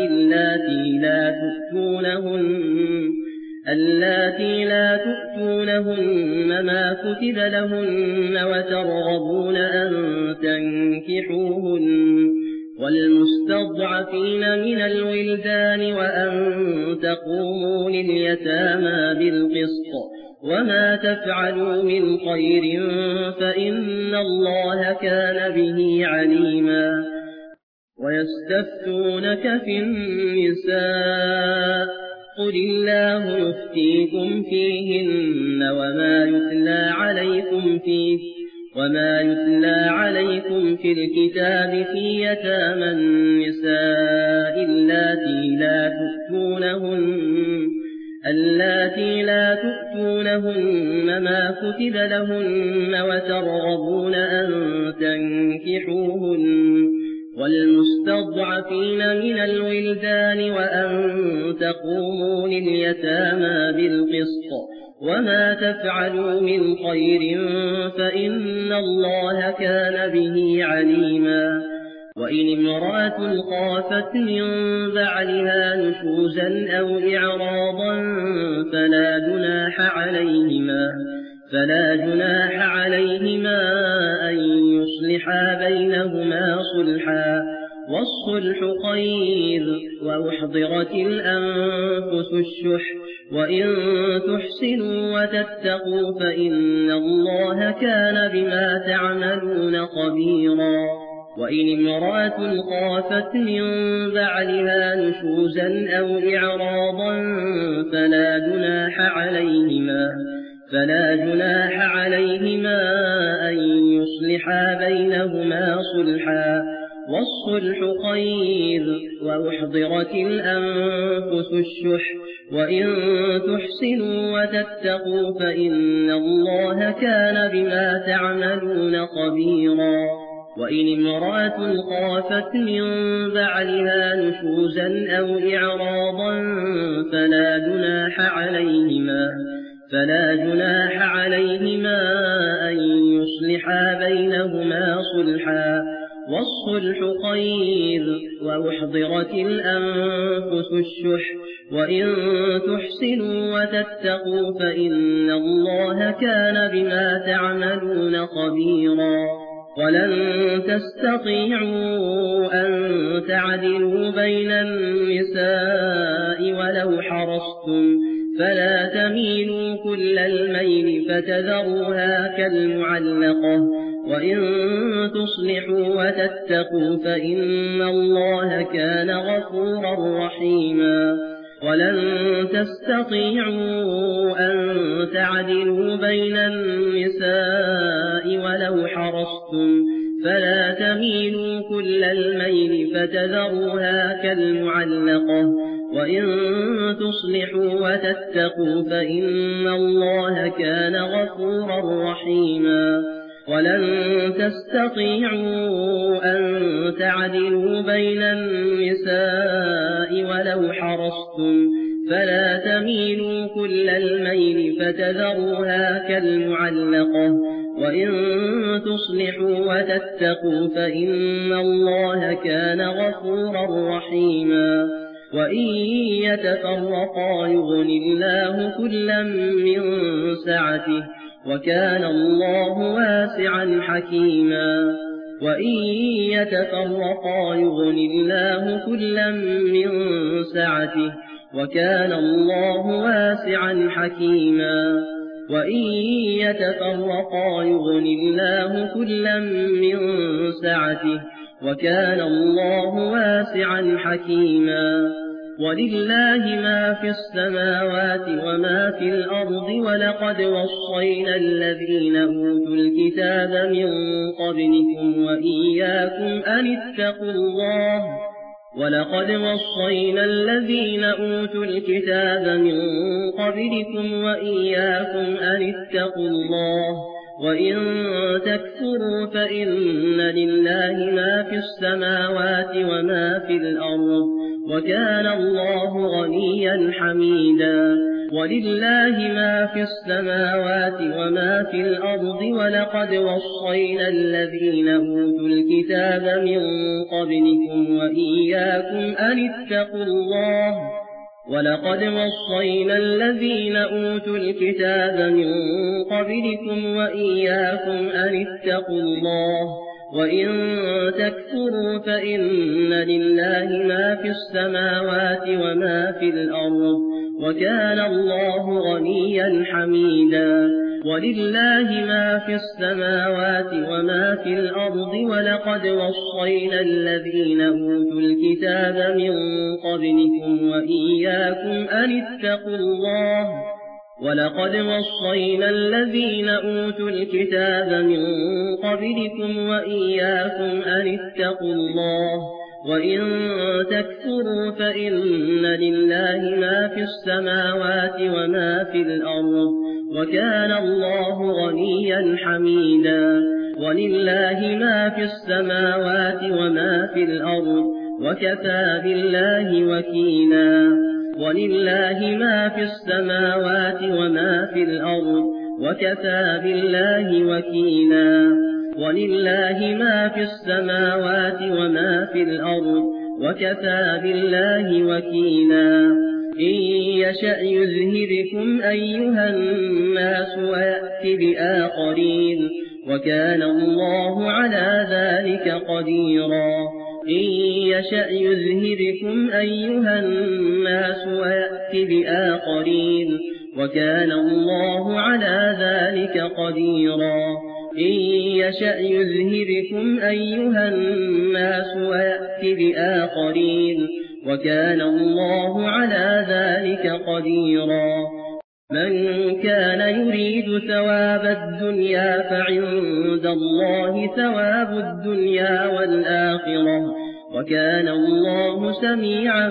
اللاتي لا تؤتونهن ما كتب لهن وترغبون أن تنكحوهن والمستضعفين من الولدان وأن تقوموا لليتامى بالقسط وما تفعلوا من خير فإن الله كان به عليما ويستفتونك في النساء قل الله يفتيكم فيهن وما يتلى عليكم في الكتاب في يتامى النساء اللاتي لا تؤتونهن ما كتب لهن وترغبون أن تنكحوهن والمستضعفين من الولدان وأن تقوموا لليتامى بالقسط وما تفعلوا من خير فإن الله كان به عليما وإن امرأة خافت من بعلها نشوزا أو إعراضا فلا جناح عليهما أن يصلحا بينهما صلحا والصلح خير وأحضرت الأنفس الشح وإن تحسنوا وتتقوا فإن الله كان بما تعملون خبيرا وإن امرأة خافت من بعلها نشوزا أو إعراضا فلا جناح عليهما أن يصلحا بينهما صلحا والصلح خير وأحضرت الأنفس الشح وإن تحسنوا وتتقوا فإن الله كان بما تعملون خبيرا وإن امرأة خافت من بعلها نشوزا أو إعراضا فلا جناح عليهما أن يصلحا بينهما صلحا والصلح خير وأحضرت الأنفس الشح وإن تحسنوا وتتقوا فإن الله كان بما تعملون خبيرا ولن تستطيعوا أن تعدلوا بين النساء ولو حرصتم فلا تميلوا كل الميل فتذروها كالمعلقة وإن تصلحوا وتتقوا فإن الله كان غفورا رحيما ولن تستطيعوا أن تعدلوا بين النساء ولو حرصتم فلا تميلوا كل الميل فتذروها كالمعلقة وإن تصلحوا وتتقوا فإن الله كان غفورا رحيما ولن تستطيعوا أن تعدلوا بين النساء ولو حرصتم فلا تميلوا كل الميل فتذروها كالمعلقة وإن تصلحوا وتتقوا فإن الله كان غفورا رحيما وإن يتفرقا يغن الله كلا من سعته وكان الله واسعا حكيما وإن يتفرقا يغن الله كلا من سعته وكان الله واسعا حكيما وإن يتفرقا يغن الله كلا من سعته وكان الله واسعا حكيما ولله ما في السماوات وما في الأرض ولقد وصينا الذين أوتوا الكتاب من قبلكم وإياكم أن اتقوا الله ولقد وصينا الذين أوتوا الكتاب من قبلكم وإياكم أن اتقوا الله وإن تكفروا فإن لله ما في السماوات وما في الأرض وكان الله غنيا حميدا ولله ما في السماوات وما في الأرض ولقد وصينا الذين أوتوا الكتاب من قبلكم وإياكم أن اتقوا الله ولقد وصينا الذين أوتوا الكتاب من قبلكم وإياكم أن اتقوا الله وإن تكفروا فإن لله ما في السماوات وما في الأرض وكان الله غنيا حميدا ولله ما في السماوات وما في الأرض ولقد وصينا الذين أوتوا الكتاب من قبلكم وإياكم أن اتقوا الله ولقد وصينا الذين أوتوا الكتاب من قبلكم وإياكم أن اتقوا الله وإن تكفروا فإن لله ما في السماوات وما في الأرض وكان الله غنيا حميدا ولله ما في السماوات وما في الأرض وكفى بالله وكيلا ولله ما في السماوات وما في الأرض وكفى بالله وكيلا ولله ما في السماوات وما في الأرض وكفى بالله وكيلا إن يشأ يذهبكم أيها الناس ويأت بآخرين وكان الله على ذلك قديرا إن يشأ يذهبكم أيها الناس ويأت بآخرين وكان الله على ذلك قديرا إن يشأ يذهبكم أيها الناس ويأت بآخرين وكان الله على ذلك قديرا من كان يريد ثواب الدنيا فعند الله ثواب الدنيا والآخرة وكان الله سميعا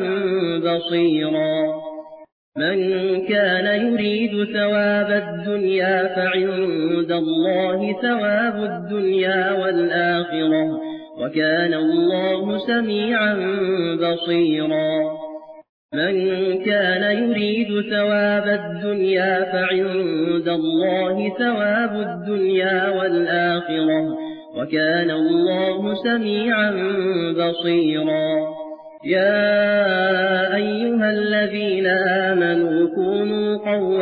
بصيرا من كان يريد ثواب الدنيا فعند الله ثواب الدنيا والآخرة وكان الله سميعا بصيرا من كان يريد ثواب الدنيا فعند الله ثواب الدنيا والآخرة وكان الله سميعا بصيرا يا أيها الذين آمنوا كونوا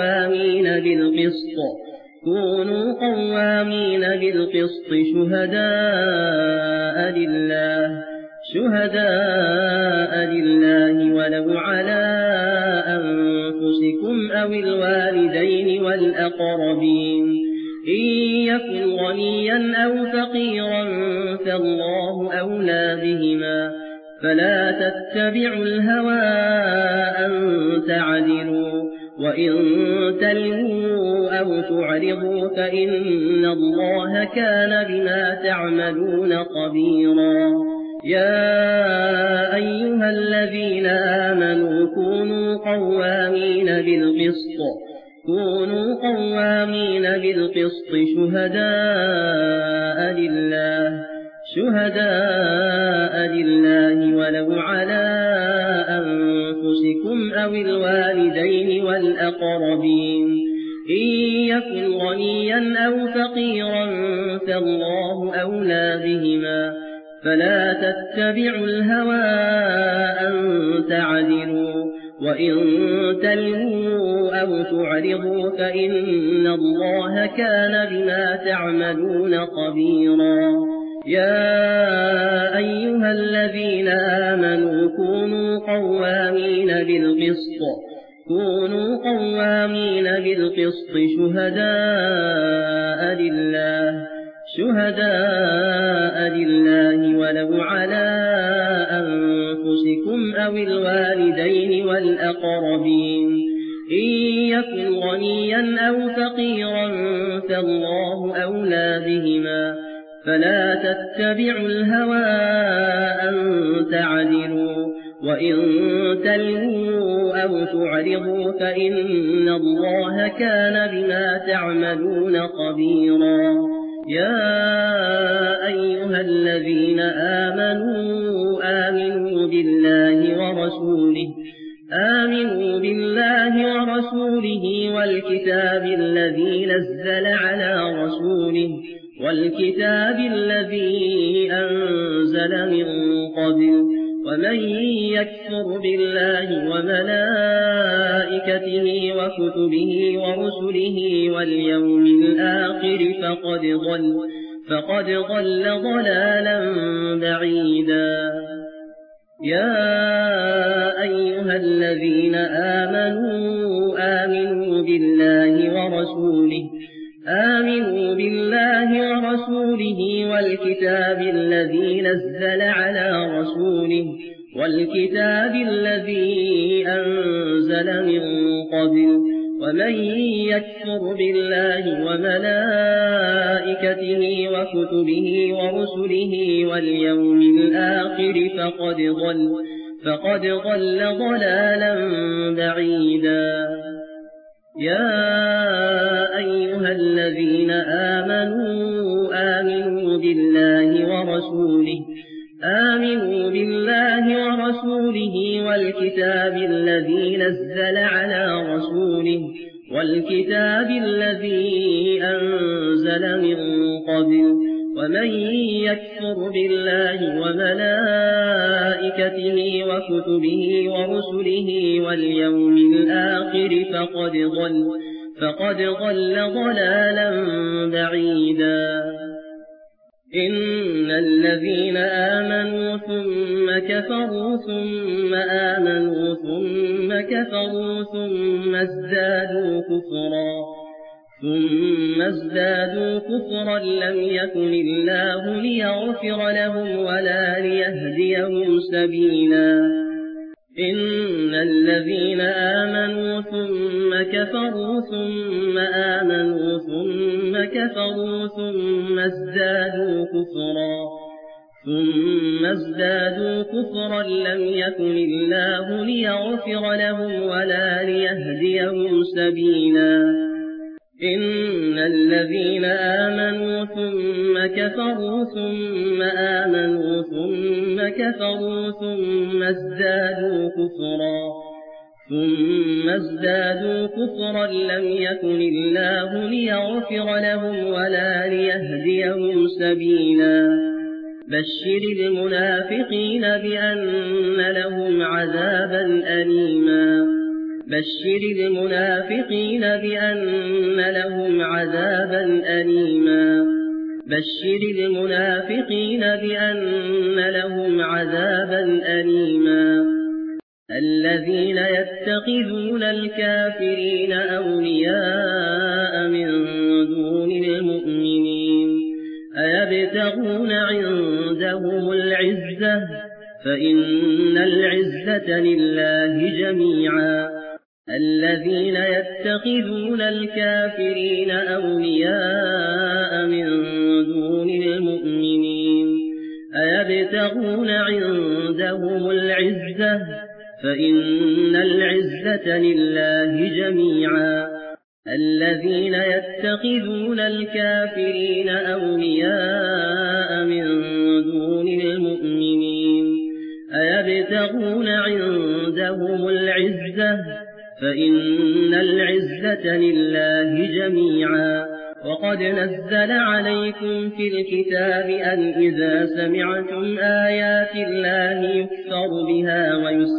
قوامين بالقسط شهداء لله ولو على أنفسكم أو الوالدين والأقربين إن يكن غنيا أو فقيرا فالله أولى بهما فلا تتبعوا الهوى أن تعدلوا وإن تلووا أو تعرضوا فإن الله كان بما تعملون خبيرا يا أيها الذين آمنوا كونوا قوامين بالقسط شهداء لله ولو على أنفسكم أو الوالدين والأقربين إن يكن غنيا أو فقيرا فالله أولى بهما فلا تتبعوا الهوى أن تعدلوا وإن تلووا أو تعرضوا فإن الله كان بما تعملون خبيرا يا أيها الذين آمنوا كونوا قوامين بالقسط شهداء لله ولو على أنفسكم أو الوالدين والأقربين إن يكن غنيا أو فقيرا فالله أولى بهما فلا تتبعوا الهوى أن تعدلوا وإن تلووا أو تعرضوا فإن الله كان بما تعملون خبيرا يا أيها الذين آمنوا آمنوا بالله ورسوله والكتاب الذي أنزل من قبل ومن يكفر بالله وملائكته وكتبه ورسله واليوم الآخر فقد ضل ضلالا بعيدا يا أيها الذين آمنوا آمنوا بالله ورسوله والكتاب الذي نزل على رسوله والكتاب الذي أنزل من قبل ومن يكفر بالله وملائكته وكتبه ورسله واليوم الآخر فقد ضل ضلالا بعيدا يا أيها الذين آمنوا آمنوا بالله ورسوله والكتاب الذي نزل على رسوله والكتاب الذي أنزل من قبل ومن يكفر بالله وملائكته وكتبه ورسله واليوم الآخر فقد ضل ضلالا بعيدا إن الذين آمنوا ثم كفروا ثم آمنوا ثم كفروا ثم ازدادوا كفرا لم يكن الله ليغفر لهم ولا ليهديهم سبيلا إن الذين آمنوا ثم كفروا ثم آمنوا ثم كفروا ثم ازدادوا كفرا لم يكن الله ليغفر لهم ولا ليهديهم سبيلا إن الذين آمنوا ثم كفروا ثم آمنوا ثم كفروا ثم ازدادوا كفرا لم يكن الله ليغفر لهم ولا ليهديهم سبيلا بشر المنافقين بأن لهم عذابا أليما الذين يتخذون الكافرين أولياء من دون المؤمنين أيبتغون عندهم العزة فإن العزة لله جميعا الذين يتخذون الكافرين أولياء من دون المؤمنين أيبتغون أيبتغون عندهم العزة فإن العزة لله جميعا. الذين يتخذون الكافرين أولياء من دون المؤمنين أيبتغون عندهم العزة فإن العزة لله جميعا. وقد نزل عليكم في الكتاب أن إذا سمعتم آيات الله يكفر بها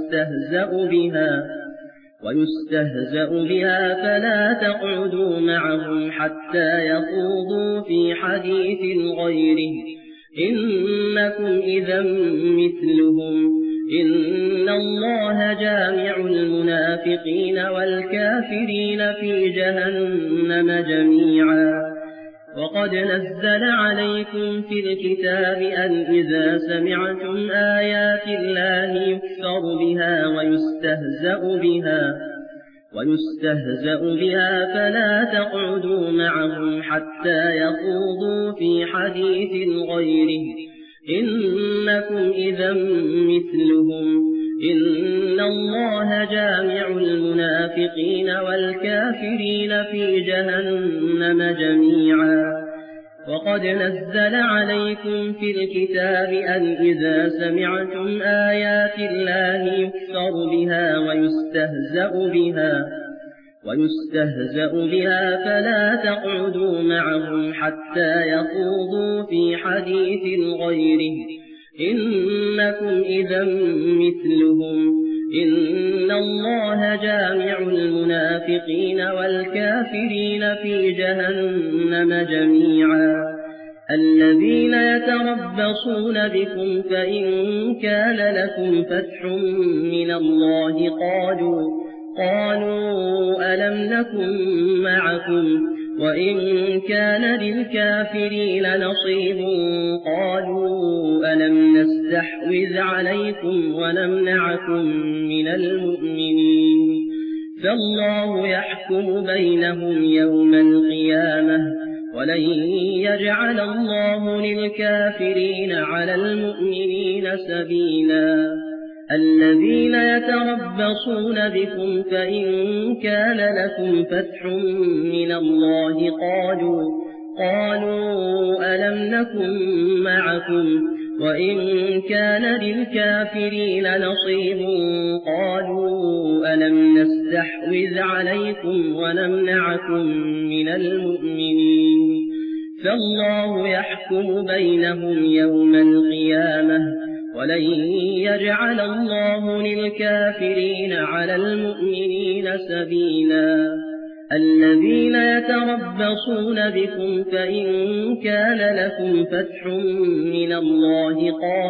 ويستهزأ بها فلا تقعدوا معهم حتى يخوضوا في حديث غيره إنكم إذا مثلهم. إن الله جامع المنافقين والكافرين في جهنم جميعا. وقد نزل عليكم في الكتاب أن إذا سمعتم آيات الله يكفر بها ويستهزأ بها فلا تقعدوا معهم حتى يخوضوا في حديث غيره إنكم إذا مثلهم. إن الله جامع المنافقين والكافرين في جهنم جميعا. وقد نزل عليكم في الكتاب أن إذا سمعتم آيات الله يكفر بها ويستهزأ بها فلا تقعدوا معهم حتى يخوضوا في حديث غيره إنكم إذا مثلهم. إن الله جامع المنافقين والكافرين في جهنم جميعا. الذين يتربصون بكم فإن كان لكم فتح من الله قالوا ألم نكن معكم وإن كان للكافرين نصيب قالوا ألم نستحوذ عليكم ونمنعكم من المؤمنين. فالله يحكم بينهم يوم القيامة ولن يجعل الله للكافرين على المؤمنين سبيلا. الذين يتربصون بكم فإن كان لكم فتح من الله قالوا ألم نكن معكم وإن كان للكافرين نصيب قالوا ألم نستحوذ عليكم ونمنعكم من المؤمنين. فالله يحكم بينهم يوم القيامة ولن يجعل الله للكافرين على المؤمنين سبيلا. الذين يتربصون بكم فإن كان لكم فتح من الله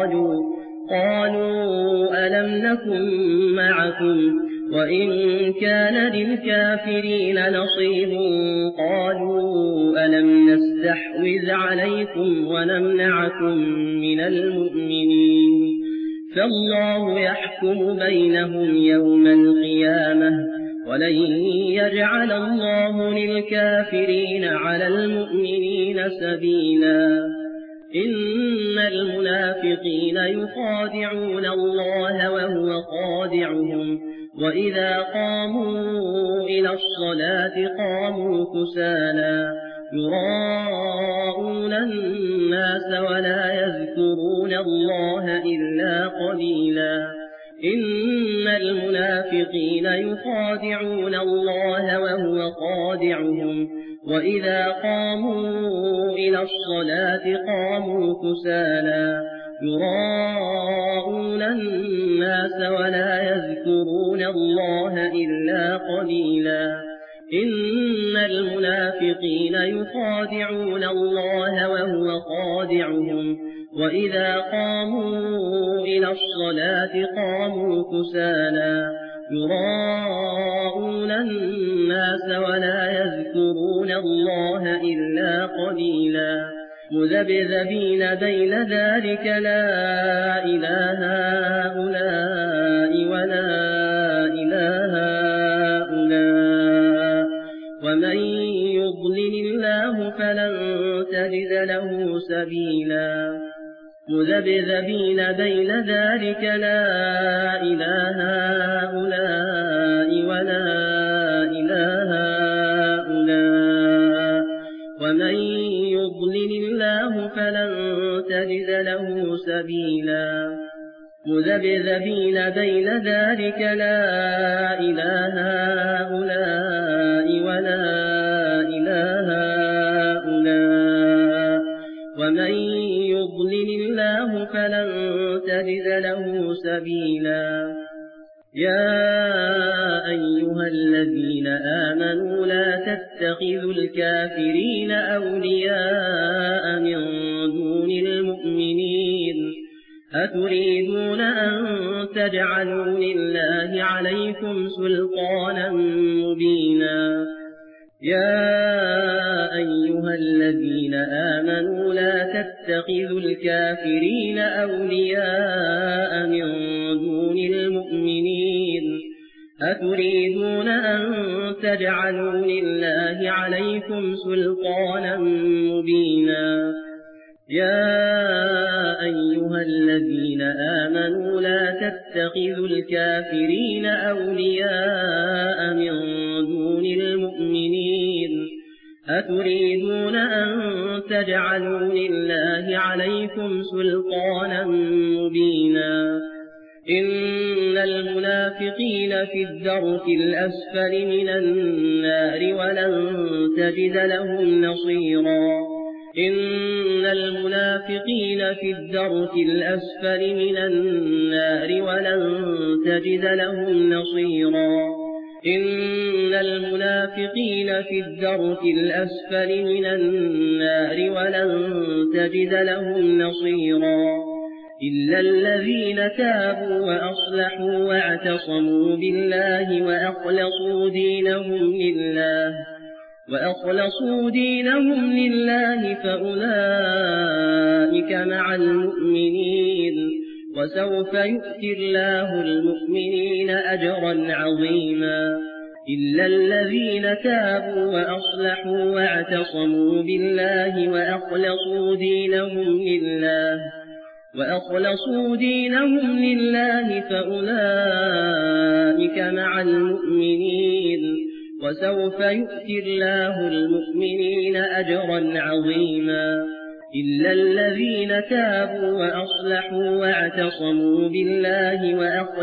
قالوا ألم نكن معكم وإن كان للكافرين نصيب قالوا ألم نستحوذ عليكم ونمنعكم من المؤمنين. فالله يحكم بينهم يوم القيامة ولن يجعل الله للكافرين على المؤمنين سبيلا. إن المنافقين يخادعون الله وهو خادعهم وإذا قاموا إلى الصلاة قاموا كسالى يراءون الناس ولا يذكرون الله إلا قليلا. إن المنافقين يخادعون الله وهو خادعهم وإذا قاموا إلى الصلاة قاموا كسالى يراءون الناس ولا يذكرون الله إلا قليلا. إن المنافقين يخادعون الله وهو خادعهم وإذا قاموا إلى الصلاة قاموا كسالى يراءون الناس ولا يذكرون الله إلا قليلا. مذبذبين بين ذلك لا إله هؤلاء ولا إله هؤلاء ومن يضلل الله فلن تجد له سبيلا. مذبذبين بين ذلك لا إله هؤلاء ولا إله هؤلاء ومن يضلل الله فلن تجد له سبيلا مذبذبين بين ذلك لا إله هؤلاء ولا إله هؤلاء ومن يضلل الله فلن تجد له سبيلا يا أيها الذين آمنوا لا تتخذوا الكافرين أولياء من دون المؤمنين أتريدون أن تجعلوا لله عليكم سلطانا مبينا يا أيها الذين آمنوا لا تتخذوا الكافرين أولياء من دون المؤمنين أتريدون أن تجعلوا لله عليكم سلطانا مبينا يا أيها الذين آمنوا لا تتخذوا الكافرين أولياء من دون المؤمنين أتريدون أن تجعلوا لله عليكم سلطانا مبينا إن المنافقين في الدرك الأسفل من النار ولن تجد لهم نصيرا إن المنافقين في الدرك الأسفل من النار ولن تجد لهم نصيرا إن المنافقين في الدرك الأسفل من النار ولن تجد لهم نصيرا إلا الذين تابوا وأصلحوا واعتصموا بالله وأخلصوا دينهم لله فأولئك مع المؤمنين وسوف يؤتي الله المؤمنين أجرا عظيما إلا الذين تابوا وأصلحوا واعتصموا بالله وأخلصوا دينهم لله فأولئك مع المؤمنين وسوف يؤتي الله المؤمنين أجرا عظيما إلا الذين تابوا وأصلحوا واعتصموا بالله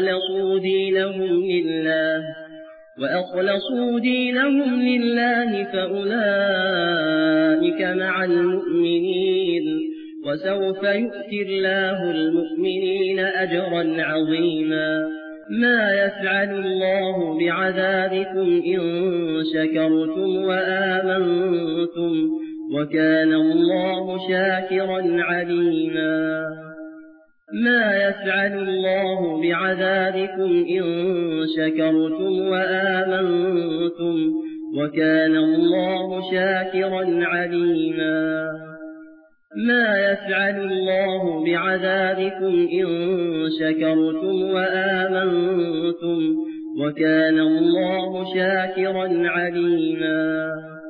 وأخلصوا دينهم لله فأولئك مع المؤمنين وسوف يؤتي الله المؤمنين أجرا عظيما ما يفعل الله بعذابكم إن شكرتم وآمنتم وكان الله شاكرا عليما ما يفعل الله بعذابكم إن شكرتم وآمنتم وكان الله شاكرا عليما ما يفعل الله بعذابكم إن شكرتم وآمنتم وكان الله شاكرا عليما